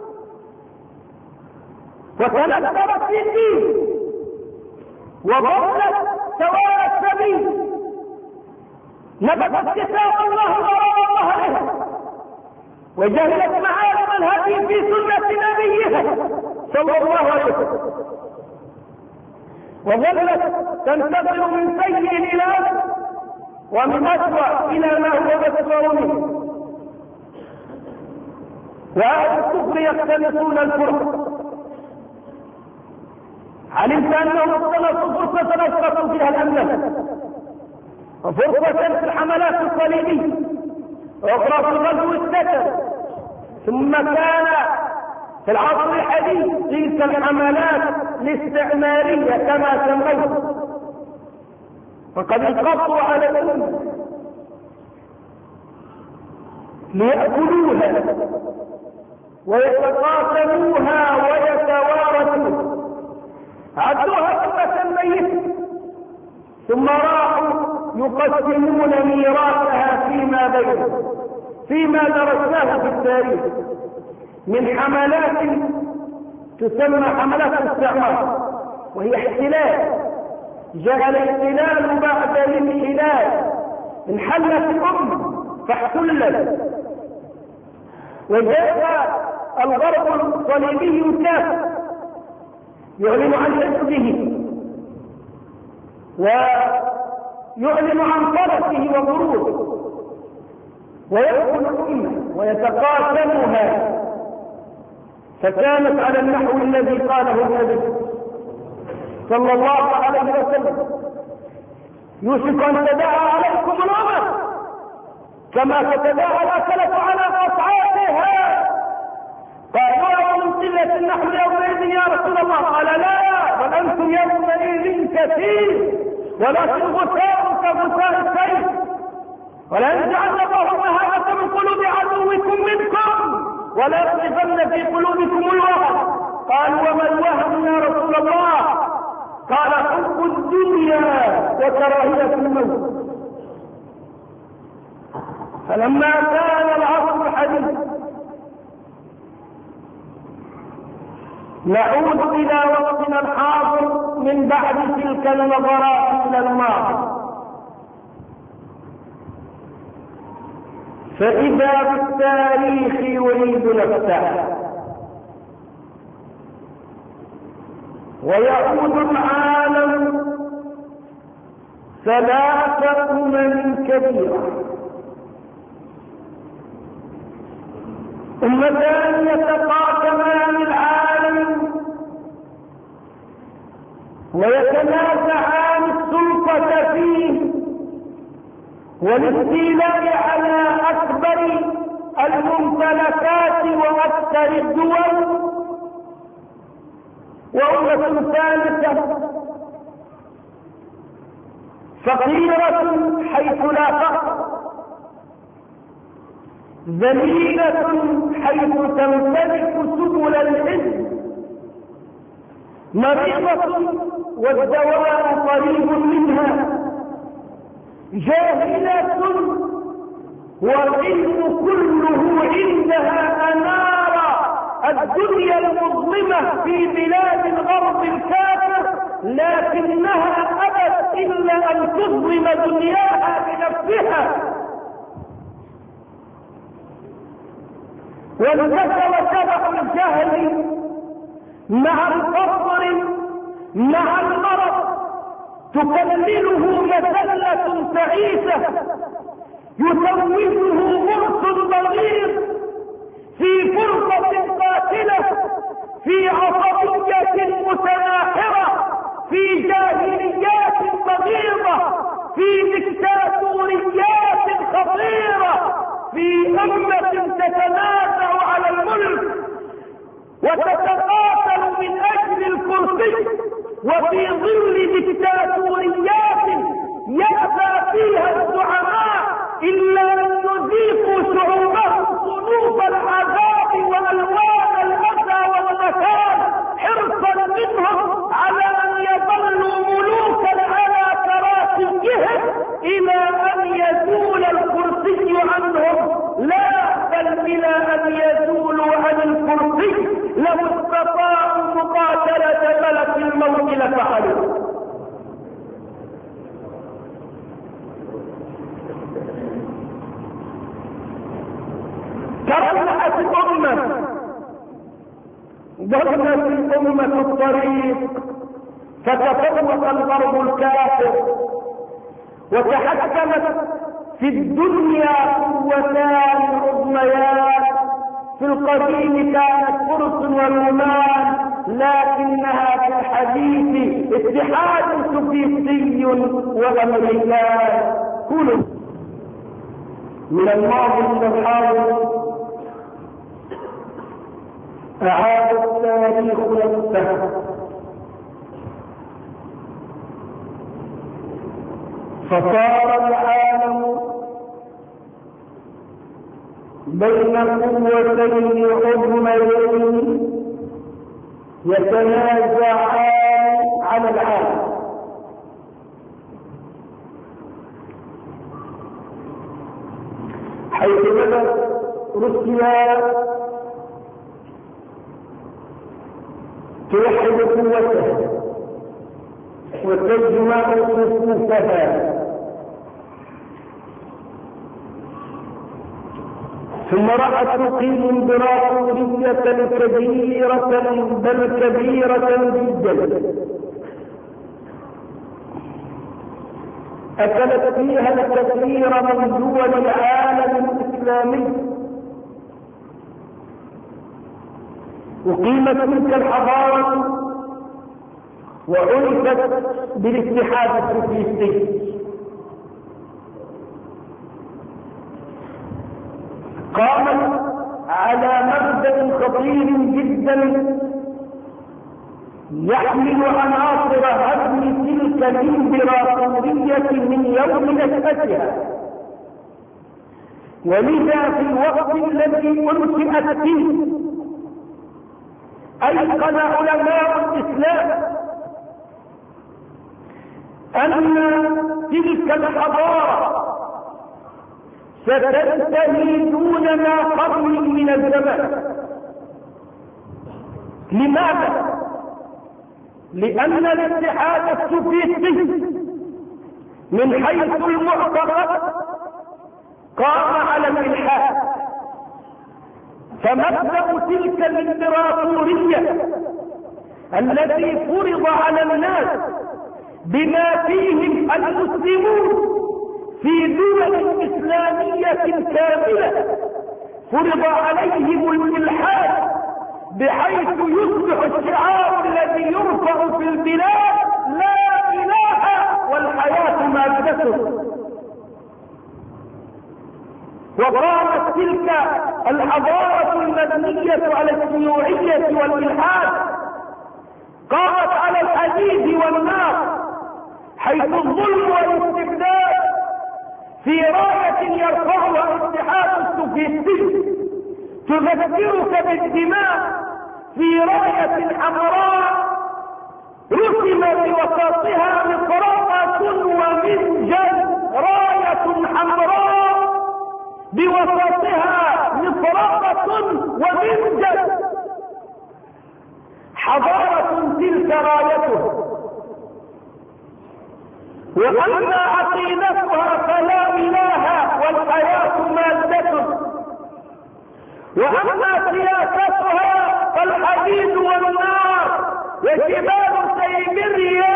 وتنكبت في الدين وضلت سواء السبيل، نبذت كتاب الله وراء ظهرها وجهلت معالم الهدي في سنة نبيها صلى الله عليه وسلم، وظلت تنتقل من سيء إلى ومن أسوأ إلى ما هو أسوأ منه. وأهل الكفر يقتنصون الفرق. علمت أنهم اقتنصوا فرصة أسقطوا فيها الأمن، وفرصة في الحملات الصليبية، وأخرى في الغزو السكن، ثم كان في العصر الحديث تلك الحملات الاستعمارية كما سموها، وقد انقضوا على الأمة ليأكلوها ويتقاسموها ويتوارثوها، عدوها ثم ميتة، ثم راحوا يقسمون ميراثها فيما بينهم، فيما درسناه في التاريخ من حملات تسمى حملات الاستعمار، وهي احتلال. جاء الاحتلال بعد الانحلال، انحلت الأمة فاحتلت، وجاء الغرب الصليبي كافر يعلن عن حزبه ويعلن عن فرسه وغروره، ويأكل الأمة ويتقاسمها. فكانت على النحو الذي قاله النبي صلى الله عليه وسلم: يوشك أن تداعى عليكم الأمم كما تتداعى الأكلة على قطعاتها. قالوا: من قلة النحو يومئذ يا رسول الله؟ قال: لا، بل أنتم يومئذ كثير، ولكن غثاء كغثاء السيل، وليجعل الله مهابة من قلوب عدوكم منكم، ولا يقذفن في قلوبكم الوهن. قالوا: وما الوهن يا رسول الله؟ قال: حب الدنيا وكراهية الموت. فلما كان العصر الحديث نعود إلى وقتنا الحاضر من بعد تلك النظرات إلى الماضي، فإذا بالتاريخ يريد نفسه، ويعود العالم ثلاث كبيرة، أمتان يتقاسمان العالم ويتنازعان السلطة فيه والاستيلاء على أكبر الممتلكات وأكثر الدول، وأمة ثالثة فقيرة حيث لا فقر، ذليلة حيث تمتلك سبل العز، مريضة والدواء قريب منها، جاهلة والعلم كله عندها أنار الدنيا المظلمة في بلاد الغرب الكافر، لكنها أبت إلا أن تظلم دنياها بنفسها. وانتشر شبح الجهل مع الفقر مع المرض تكلله مذلة تعيسة يزوجه مرس ضرير في فرصة قاتلة في عصبية متناحرة في جاهليات بغيضة في دكتاتوريات خطيرة في أمة تتنازع على الملك وتتقاتل من أجل الكرسي وفي ظل دكتاتوريات يأبى فيها الزعماء إلا أن يذيقوا شعوبهم صنوف العذاب وألوان الأذى والنكال حرصا منهم على أن يظلوا ملوكا على كراسيهم إلى أن يزول الكرسي عنهم، لا بل إلى أن يزولوا عن الكرسي لو استطاعوا مقاتلة ملك الموت لفعلوا. كرهت الأمة ضربت الأمة الطريق فتفوق الغرب الكافر وتحكمت في الدنيا قوتان عظميان. في القديم كانت فرس ورومان، لكنها في الحديث اتحاد سوفيتي وامريكان. كلوا من الماضي الى الحاضر أعاد التاريخ نفسه فصار العالم بين قوتين عظميين يتنازعان على العالم. حيث بدأت روسيا توحد قوتها وتجمع صفوفها، ثم رأت تقيم امبراطورية كبيرة بل كبيرة جدا أكلت فيها الكثير من دول العالم الإسلامي. أقيمت تلك الحضارة وعرفت بالاتحاد السوفيتي. قامت على مبدأ خطير جدا يحمل عناصر هدم تلك الامبراطورية من يوم نشأتها، ولذا في الوقت الذي أنشئت فيه أيقن علماء الإسلام أن تلك الحضارة ستنتهي دون ما قرن من الزمن. لماذا؟ لأن الاتحاد السوفيتي من حيث المعتقد قام على الإلحاد، فمبدأ تلك الامبراطورية التي فرض على الناس بما فيهم المسلمون في دول إسلامية كاملة فرض عليهم الإلحاد، بحيث يصبح الشعار الذي يرفع في البلاد لا إله والحياة مادته. وقامت تلك الحضارة المبنية على الشيوعية والإلحاد قامت على الحديد والنار، حيث الظلم والاستبداد في راية يرفعها الاتحاد السوفيتي تذكرك بالدماء في راية حمراء رسم بوسطها مقراءة ومنجل، راية حمراء بوسطها مقراءة ومنجل، حضارة تلك رايته. وأما عقيدتها فلا إله والحياة مادته، واما سياستها فالحديد والنار وجبال سيبريا.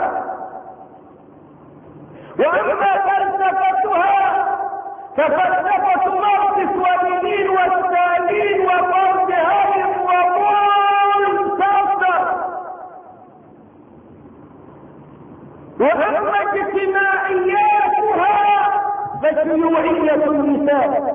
واما فلسفتها ففلسفة ماركس ولينين وستالين وفرد هايم وبول سارتر. واما اجتماعياتها فشيوعية النساء.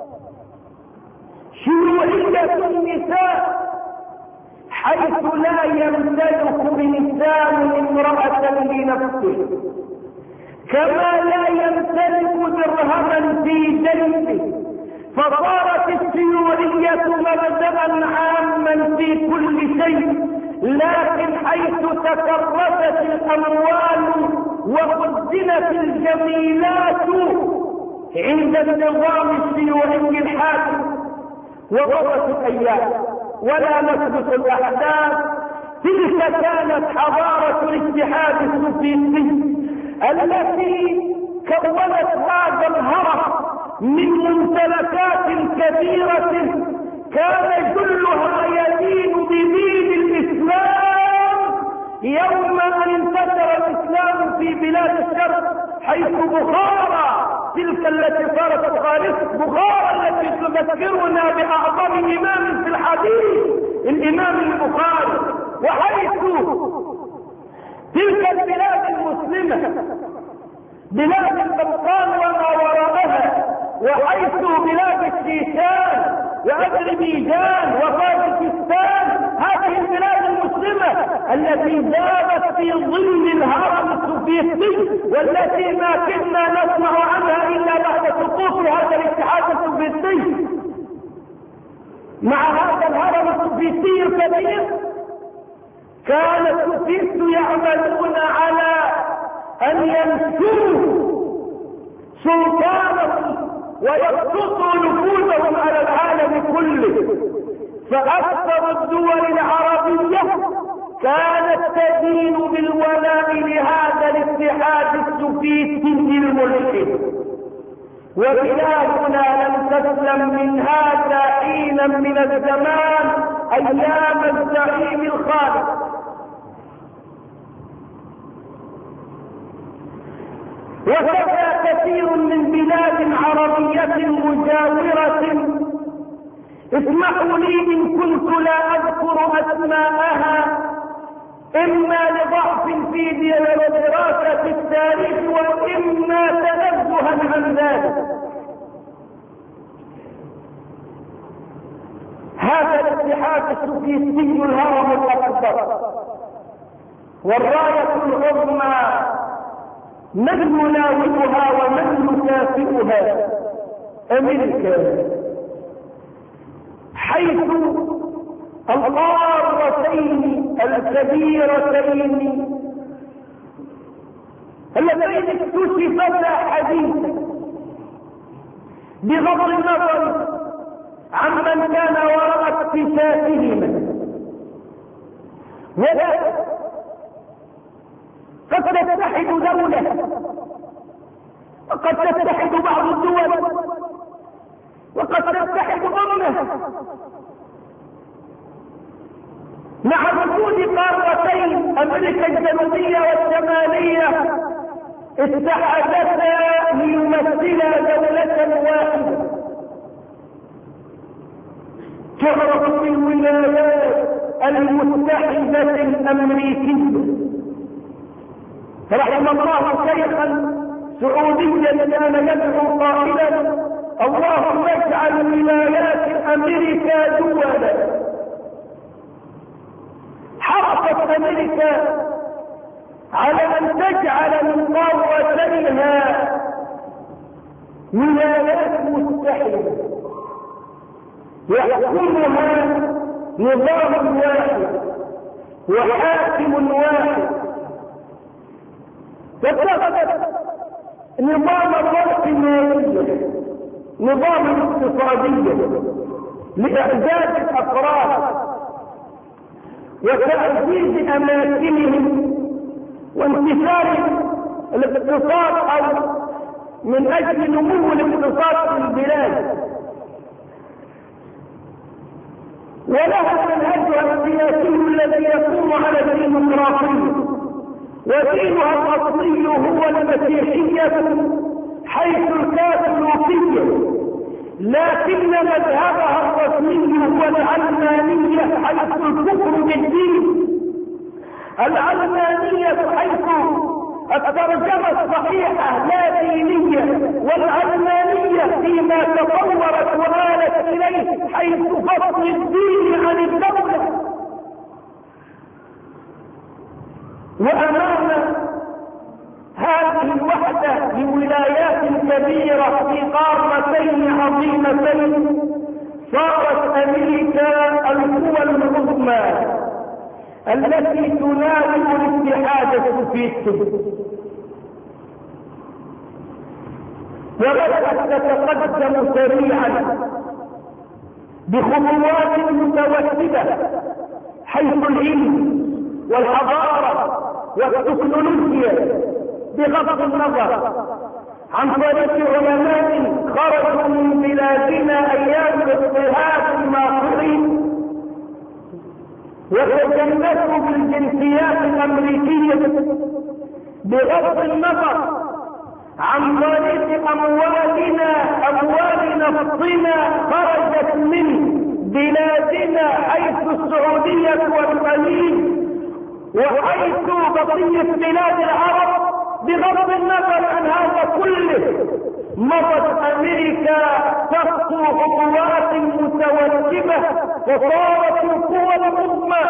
شيوعية النساء حيث لا يمتلك إنسان امرأة لنفسه، كما لا يمتلك درهما في جيبه، فصارت الشيوعية مبدأ عاما في كل شيء. لكن حيث تكرست الأموال وخزنت الجميلات عند النظام الشيوعي الحاكم وضرت الأيام ولا نثبت الأحداث، تلك كانت حضارة الاتحاد السوفيتي التي كونت هذا الهرم من ممتلكات كثيرة كان جلها يدين بدين الإسلام. يوم أن انتشر الإسلام في بلاد الشرق حيث بخارى تلك التي صارت بخارى التي تذكرنا بأعظم إمام في الحديث الإمام البخاري، وحيث تلك البلاد المسلمة بلاد البلقان وما وراءها، وحيث بلاد الشيشان وأذربيجان وطاجكستان، هذه البلاد المسلمة التي ذابت في ظل الهرم السوفيتي والتي ما كنا نسمع عنها إلا بعد سقوط هذا الاتحاد السوفيتي. مع هذا الهرم السوفيتي الكبير كان السوفيت يعملون على أن ينشروا سلطانهم ويبسطوا نفوذهم على العالم كله. فأكثر الدول العربية كانت تدين بالولاء لهذا الاتحاد السوفيتي الملحد، وبلادنا لم تسلم من هذا حينا من الزمان أيام الزعيم الخالد. وكذا كثير من بلاد عربية مجاورة. اسمحوا لي إن كنت لا أذكر أسماءها إما لضعف في دراسة التاريخ وإما تنزها عن ذلك. هذا الاتحاد السوفيتي الهرم الأكبر والراية العظمى من يناولها ومن يكافئها؟ أمريكا، حيث القارتين الكبيرتين اللتين اكتشفتا حديثا بغض النظر عمن كان وراء اكتشافهما، ولكن قد تتحد دولة وقد تتحد بعض الدول وقد تتحد أمة مع وجود قارتين أمريكا الجنوبية والشمالية اتحدتا ليمثلا دولة واحدة تعرف بالولايات المتحدة الأمريكية. رحم الله شيخا سعوديا كان يدعو قائلا: اللهم اجعل ولايات أمريكا دولا. حرصت أمريكا على أن تجعل من قارتيها ولايات متحدة يحكمها نظام واحد وحاكم واحد. واتخذت نظام الرأسمالية نظام اقتصاديا لإعزاز الأفراد وتعزيز أماكنهم وانتشار الاقتصاد أو من أجل نمو الاقتصاد في البلاد. ولها منهجها السياسي الذي يقوم على الديمقراطية، ودينها الأصلي هو المسيحية حيث الكاثوليكية، لكن مذهبها الرسمي هو العلمانية حيث الكفر بالدين. العلمانية حيث الترجمة الصحيحة لا دينية، والعلمانية فيما تطورت وآلت إليه حيث فصل الدين عن الدولة. وأمام هذه الوحدة لولايات كبيرة في قارتين عظيمتين صارت أمريكا القوى العظمى التي تناول الاتحاد السوفيتي، وبدأت تتقدم سريعا بخطوات متوسدة حيث العلم والحضارة والتكنولوجيا، بغض النظر عن طريق علماء خرجوا من بلادنا ايام اضطهاد الناصرين وتجنسوا بالجنسيات الامريكيه، بغض النظر عن طريق اموال نفطنا خرجت من بلادنا حيث السعوديه والخليج وحيث بقيه بلاد العرب. بغض النظر عن هذا كله مضت امريكا تخطو خطوات متوجبه، وصارت القوى العظمى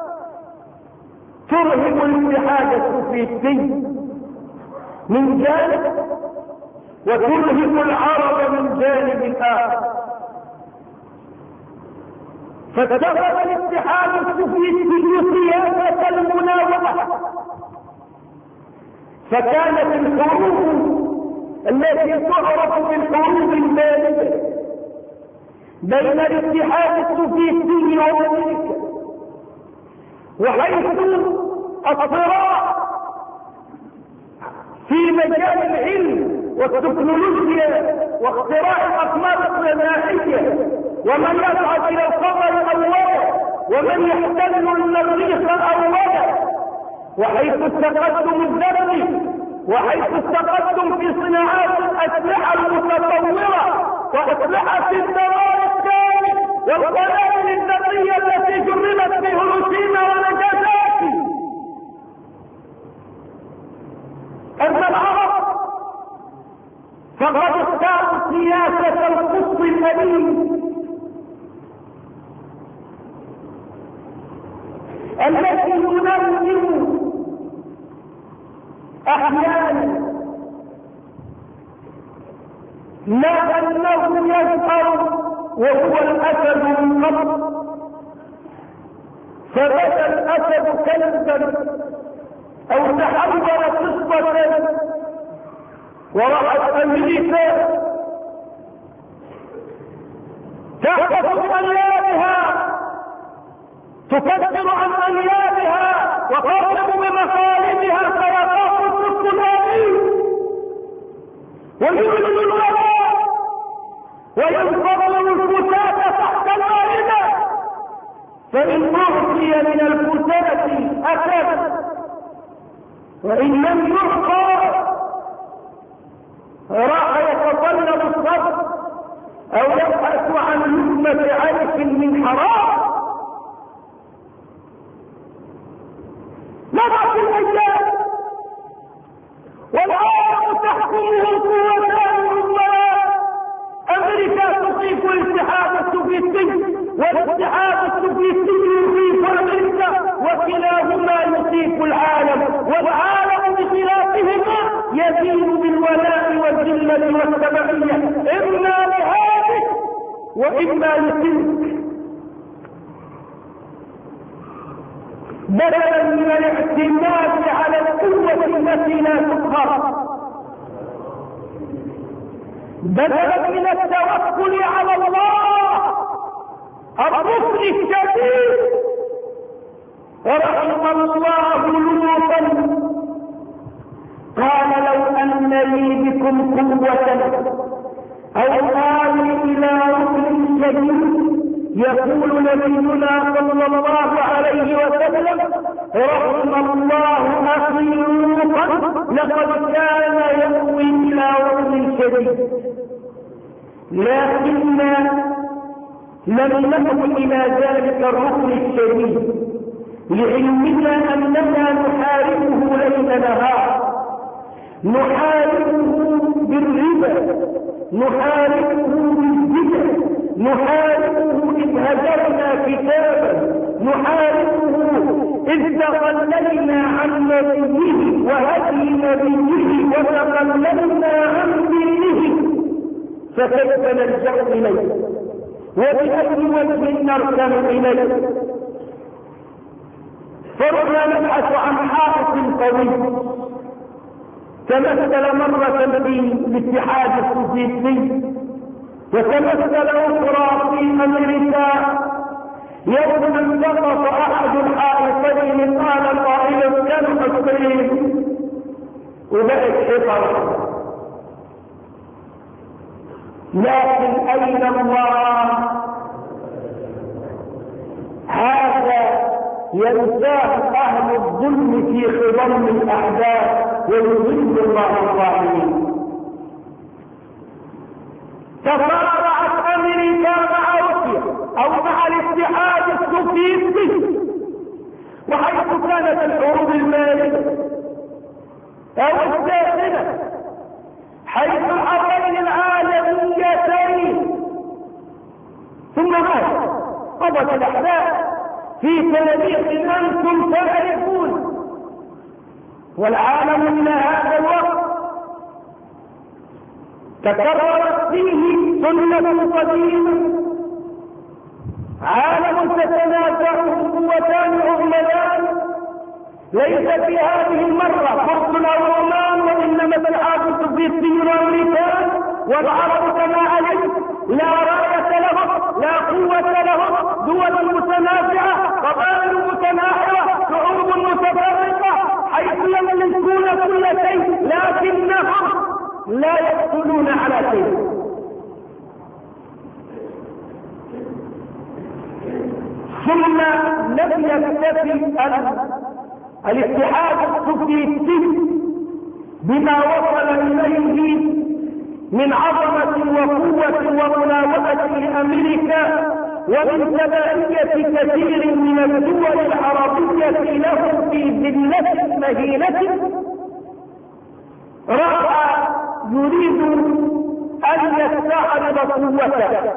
ترهب الاتحاد السوفيتي من جانب وترهب العرب من جانب اخر. فاتخذ الاتحاد السوفيتي سياسه المناوره، فكانت الحروب التي تعرف بالحروب الباردة بين الاتحاد السوفيتي وامريكا، وحيث الصراع في مجال العلم والتكنولوجيا واختراع الاقمار الصناعيه، ومن يصعد الى القمر اولا ومن يحتل المريخ اولا، وحيث التقدم الذري، وحيث التقدم في صناعات الاسلحه المتطوره واسلحه الدمار الثاني والقنابل الذريه التي جربت في هيروشيما وناجازاكي. اما العرب فقد اختاروا سياسه القطب الامين التي ينظم احيانا ما انه يظهر وهو الاسد من قبل، فبدا الاسد كلبا او تحول قصه، ورأت امريكا تحدث انيابها تكبر عن انيابها وترغب بمصالحها فيقاف الصدق الامين ويولد الغلاء وينفضل الفتاة تحت المائدة، فإن أعطي من الفتاة أكل، وإن لم يعطى راح يتطلب الصبر أو يبحث عن لقمة عيش من حرام. مضت الايام والعالم تحكمه القوتان العظمى، امريكا تطيق الاتحاد السوفيتي والاتحاد السوفيتي يطيق امريكا، وكلاهما يطيق العالم، والعالم بخلافهما يدين بالولاء والذله والتبعيه، اما لهذه واما لتلك. بدلا من الاعتماد على القوة التي لا تقهر، بدلا من التوكل على الله الركن الشديد، رحم الله لوطا قال لو ان لي بكم قوة او آوي الى ركن شديد يقول نبينا صلى الله عليه وسلم: رحم الله أخي لوطا لقد كان يأوي إلى ركن شديد، لكننا لم نأوي إلى ذلك الركن الشديد لعلمنا أننا نحاربه ليل نهار، نحاربه بالربا، نحاربه بالزنا، نحاربه إذ هجرنا كتابا، نحاربه إذ تخللنا عن نبيه وهدي نبيه وتخللنا عن دينه، فكيف نلجأ إليه وبأي وجه نركن إليه؟ فرحنا نبحث عن حائط قوي. تمثل مرة في الاتحاد السوفيتي، وتمثل أخرى في أمريكا. يوم انتقص أحد الحائطين قال قائل: كم الصين؟ وبقت حفر. لكن أين الله؟ هذا ينساه أهل الظلم في خضم الأحداث ويذل الله الظالمين. تفرعت أمريكا مع روسيا أو مع الاتحاد السوفيتي، وحيث كانت الحروب المالية أو الساخنة، حيث الحربين العالميتين، ثم ماذا؟ قضت الأحداث في تاريخ أنتم تعرفون، والعالم إلى هذا الوقت تكررت فيه سنة قديمة. عالم تتنازعه قوتان عظميان، ليس في هذه المرة فرس أو رومان، وإنما الاتحاد السوفيتي والأمريكان، والعرب كما علمت لا راية لهم، لا قوة لهم، دول متنازعة، قبائل متناحرة، شعوب متفرقة، حيث يملكون كل شيء لكنهم لا يحصلون على شيء. ثم لم يكتفي الاتحاد السوفيتي بما وصل إليه من عظمة وقوة ومناوئة لأمريكا ومن تبعية كثير من الدول العربية له في ذلة مهينة، رأى يريد أن يستعرض قوته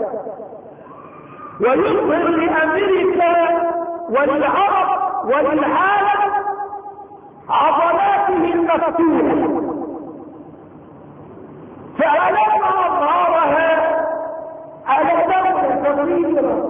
ويظهر لأمريكا وللعرب وللعالم عضلاته المفتوحة. فألما أظهرها على دولة صغيرة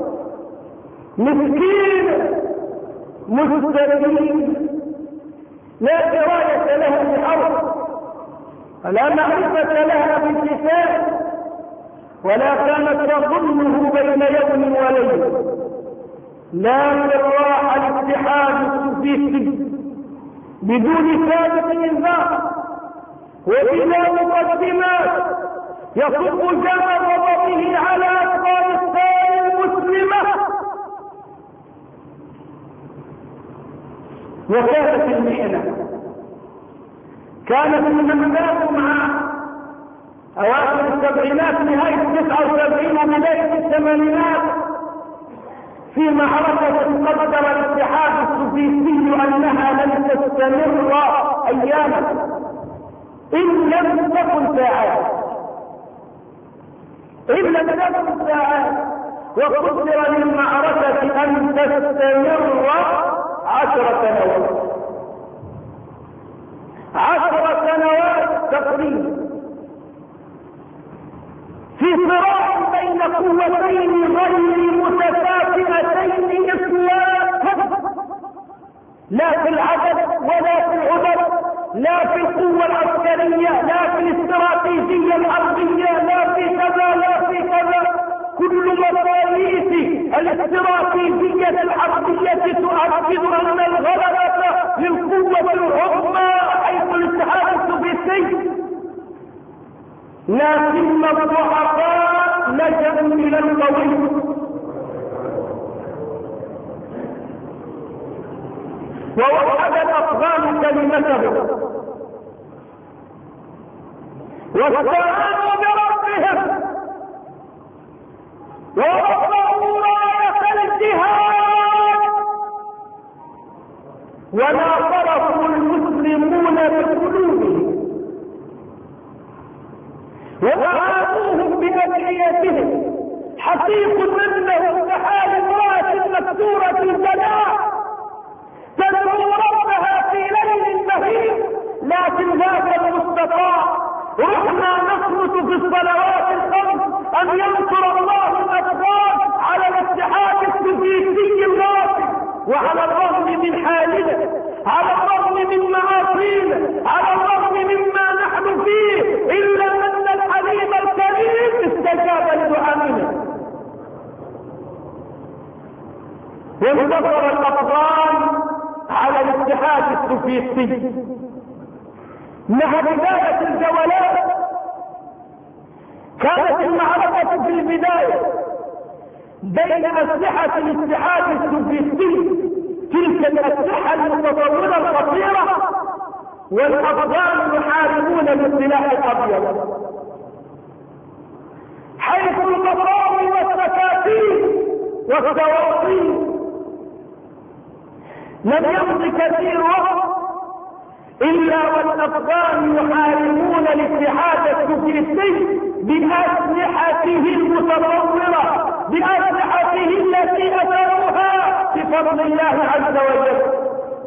مسكينة مستقيمة لا دراية لها بالأرض ولا معرفة لها بالكتاب، ولا كانت تظنه بين يوم وليل، لكن راح الاتحاد السوفيتي بدون سابق انذار وبلا مقدمات يصب جمع غضبه على افغانستان المسلمه. وكانت المحنه، كانت المنبات مع أواخر السبعينات نهاية 79 وبداية الثمانينات في معركة قدر الاتحاد السوفيتي أنها لن تستمر أياما إن لم تكن ساعات، وقدر للمعركة أن تستمر 10 سنوات، 10 سنوات تقريبا، في صراع بين قوتين غير متكافئتين اطلاقا، لا في العدد ولا في العدد، لا في القوة العسكرية، لا في الاستراتيجية الحربية، لا في كذا لا في كذا. كل مقاييس الاستراتيجية الحربية تؤكد أن الغلبة للقوة العظمى حيث الاتحاد السوفيتي، لكن الضعفاء لجأوا إلى القوي. ووحد الأفغان كلمته واستعانوا بربهم ورفعوا راية الجهاد وناصرهم المسلمون بقلوبهم وأعانوهم بأدعيتهم. حقيق أنه كحال امرأة مكسورة الجناح تدعو ربها في ليل مهيب، لكن ذاك المستطاع رحنا نصمت في الصلوات الخمس أن ينصر الله الأفغان على الاتحاد السوفيتي الراقي، وعلى الرغم من حالنا، على الرغم من معاصينا، على الرغم مما نحن فيه، إلا أن الحليم الكريم استجاب لدعائنا وانتصر الأفغان على الاتحاد السوفيتي. مع بداية الجولات كانت المعركة في البداية بين أسلحة الاتحاد السوفيتي، تلك الأسلحة المتطورة الخطيرة، والأفغان يحاربون بالسلاح الأبيض، حيث المطاوي والسكاكين والصواريخ. لم يمض كثير وقت إلا والأفغان يحاربون الاتحاد السوفيتي بأسلحته المتطورة، بأسلحته التي أثروها بفضل الله عز وجل.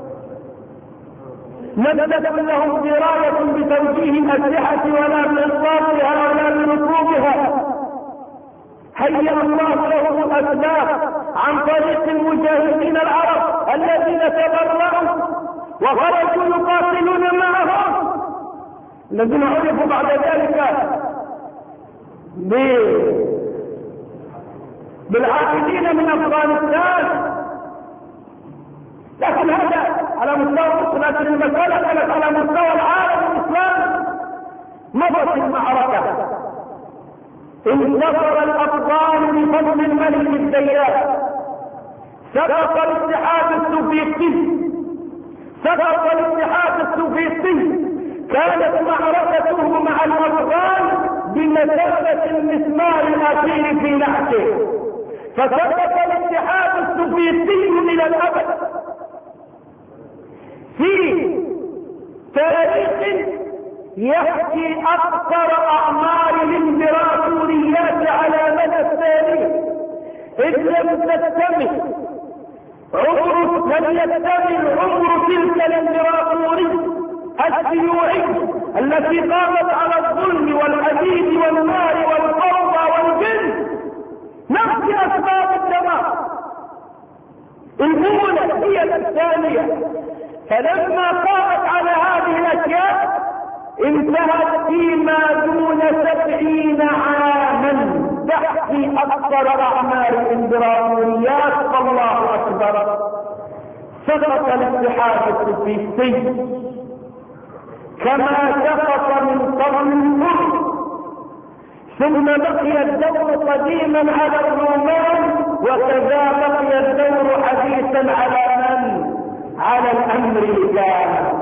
لم تكن لهم دراية بتوجيه الأسلحة ولا بإطلاقها ولا بركوبها. هيأ الله لهم الأسباب عن طريق المجاهدين العرب الذين تبرعوا وخرجوا يقاتلون معهم، الذين عرفوا بعد ذلك بالعائدين من أفغانستان. لكن هذا على مستوى، لكن المسألة كانت على مستوى العالم الإسلامي. مضت المعركة، انتصر الأفغان بفضل الملك الديان، سبق الاتحاد السوفيتي، سبق الاتحاد السوفيتي. كانت معركته مع الأفغان بمثابة المسمار الأخير في نحته، فسبق الاتحاد السوفيتي إلى الأبد في تاريخ يحكي أكثر أعمار الإمبراطوريات على مدى التاريخ، إذ لم يكتمل عمر تلك الإمبراطورية الشيوعي التي قامت على الظلم والعبيد والنار والفوضى والجن. نفس أسباب الدمار الأولى هي الثانية. فلما قامت على هذه الأشياء انتهت فيما دون 70 عاما تحكي أكثر أعمال الإمبراطوريات. فالله أكبر. سقط الاتحاد السوفيتي كما سقط من قبل الكفر، ثم بقي الدور قديما على الرومان، وكذا بقي الدور حديثا على من؟ على الأمريكان.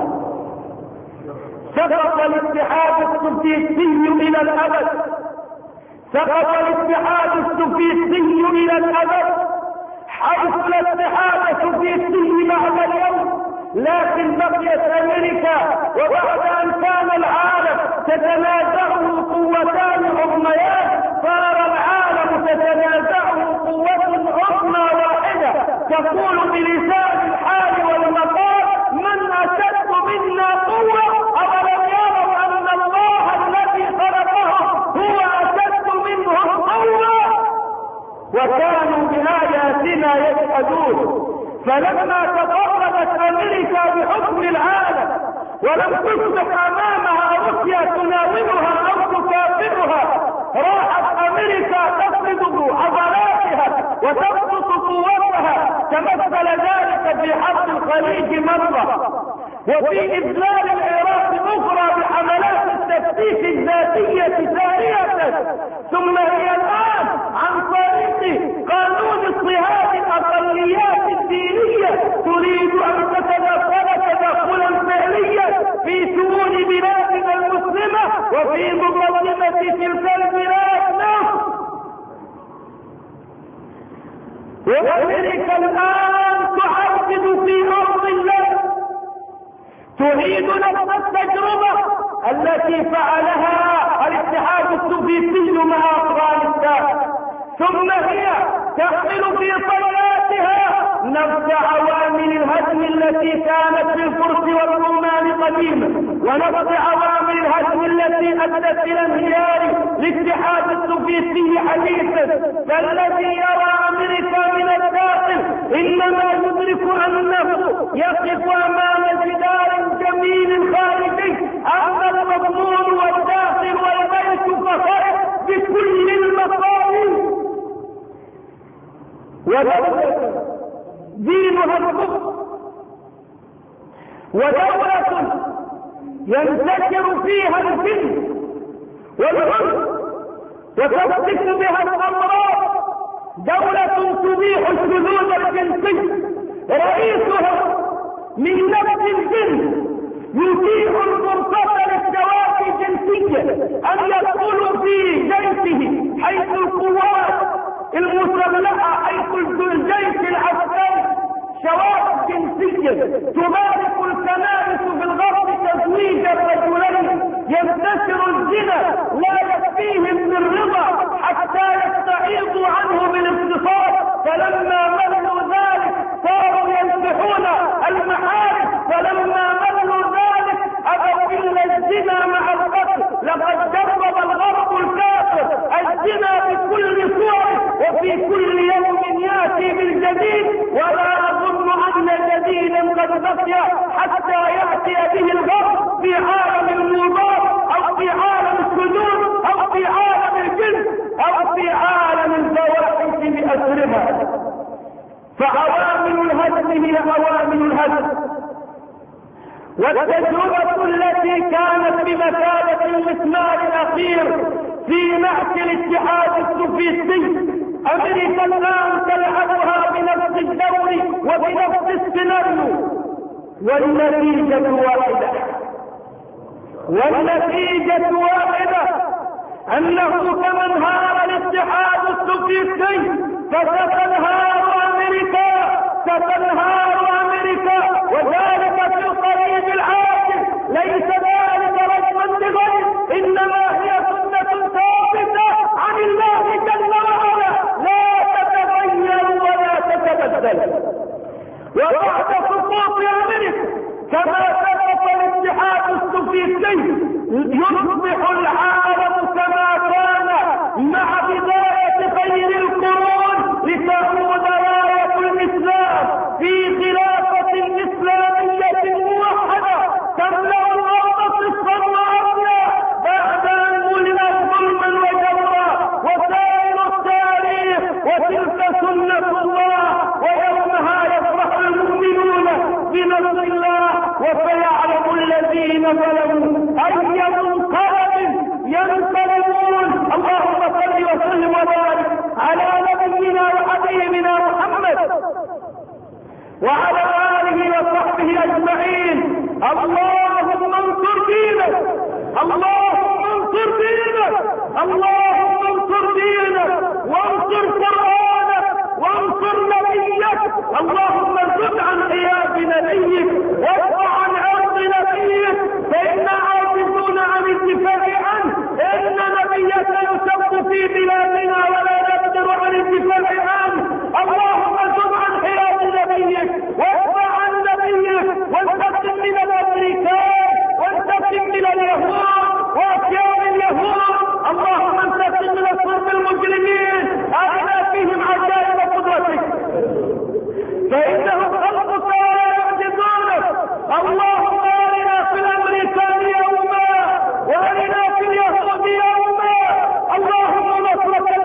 سقط الاتحاد السوفيتي إلى الأبد، سقط الاتحاد السوفيتي إلى الأبد، حيث الاتحاد السوفيتي بعد اليوم، لكن بقيت أمريكا. وبعد أن كان العالم تتنازعه قوتان عظميان، صار العالم تتنازعه قوة عظمى واحدة تقول بلسان الحال والمقال: من أشد منا قوة؟ أولم يروا أن الله الذي خلقهم هو أشد منهم قوة؟ وكانوا بآياتنا يجحدون. فلما تضربت أمريكا بحكم العالم ولم تصبح أمامها روسيا تناولها أو تكافئها، راحت أمريكا تفرض عضلاتها وتبسط قوتها. تمثل ذلك في حرب الخليج مرة، وفي إذلال العراق أخرى بحملات التفتيش الذاتية ثانية، ثم هي الآن عن طريق قانون اضطهاد الأقليات الدينية تريد أن تتدخل وأمريكا الآن تعرض في أرض الله، تعيد نفس التجربة التي فعلها الاتحاد السوفيتي مع أفغانستان، ثم هي تحمل في طياتها نفس عوامل الهدم التي كانت في الفرس والرومان قديما، ونفس عوامل الهدم التي ادت الى انهيار الاتحاد السوفيتي حديثا. فالذي يرى امريكا من الداخل انما يدرك انه يقف امام جدار جميل خارجي، اما المضمون والداخل والبيت فخرج بكل المصائب. ودولة دينها الكفر، ودولة ينتشر فيها الجن والعنف وتفتك بها الامراض، دولة تبيح الشذوذ الجنسي، رئيسها من نفس الجن يتيح الفرصة للزواج الجنسية ان يدخلوا في جيشه، حيث القوات المسلحة، حيث الجيش العسكري شواذ جنسية تبارك الكنائس في الغرب تزويج الرجلين، ينتشر الزنا لا يكفيهم بالرضا حتى يستعيضوا عنه بالاغتصاب، فلما ملوا ذلك صاروا ينكحون المحارم، فلما ملوا ذلك أبوا إلا الزنا مع القتل. لقد جرب الغرب الكافر الزنا بكل صوره وفي كل يوم ياتي بالجديد، ولا اظن ان جديدا قد بقي حتى ياتي به الغرب في عالم الموضوع او في عالم السجون او في عالم الجن او في عالم الفواحش باسرها. فعوامل الهدم هي عوامل الهدم، والتجربة التي كانت بمثابة المسمار الأخير في نحت الاتحاد السوفيتي، أمريكا الآن تلعبها بنفس الدور وبنفس السيناريو، والنتيجة واحدة، أنه كما انهار الاتحاد السوفيتي فستنهار أمريكا، وذلك في القريب العاجل. ليس ذلك رجما بغير، إنما هي سنة ثابتة عن الله جل وعلا لا تتغير ولا تتبدل. وبعد سقوط أمريكا كما سقط الاتحاد السوفيتي يصبح العالم كما كان مع بداية خير القرون، لتعود راية الإسلام في خلافة إسلامية موحدة تملأ الأرض صفا وعدلا بعد أن ملئت ظلما وجورا، وسائر التاريخ وتلك سنة الله، ويومها يفرح المؤمنون بنصر الله، وسيعلم الذين ظلموا أي منقلب ينقلبون. اللهم صل وسلم وبارك على نبينا وحبيبنا محمد وعلى آله وصحبه أجمعين. اللهم انصر دينك، اللهم انصر دينك، اللهم انصر دينك، وانصر قرآنك، وانصر نبيك. اللهم زد عن حياة نبيك وارفع عن عرض نبيك، فإنا عاجزون عن الدفاع عنه. إن نبيك يسب في بلادنا ولا نقدر عن الدفاع عنه. اللهم زد عن حياة نبيك وارفع عن نبيك، وانتقم من الأمريكان، وانتقم من اليهود وأكيان اليهود. اللهم انتقم من الصرف المجرمين، أرنا فيهم عجائب قدرتك، فإنهم خلقك ولا يعجزونك. اللهم أرنا في الأمريكان يوما، وأرنا في اليهود يوما. اللهم نصرك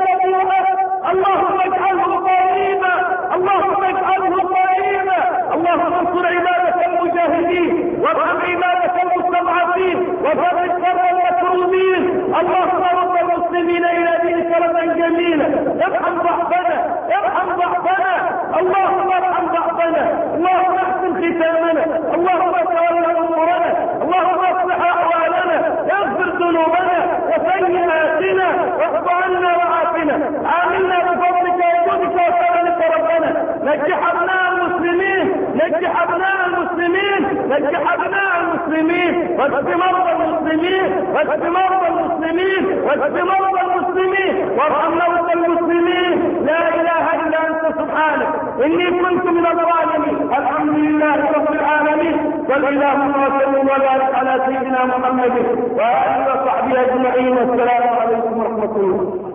نجح أبناء المسلمين، واشف مرضى المسلمين، واشف مرضى المسلمين، واشف مرضى المسلمين، وارحم موتى المسلمين. لا إله إلا أنت سبحانك إني كنت من الظالمين. الحمد لله رب العالمين. صل اللهم وسلم وبارك على سيدنا محمد وآله وصحبه أجمعين. والسلام عليكم ورحمة الله.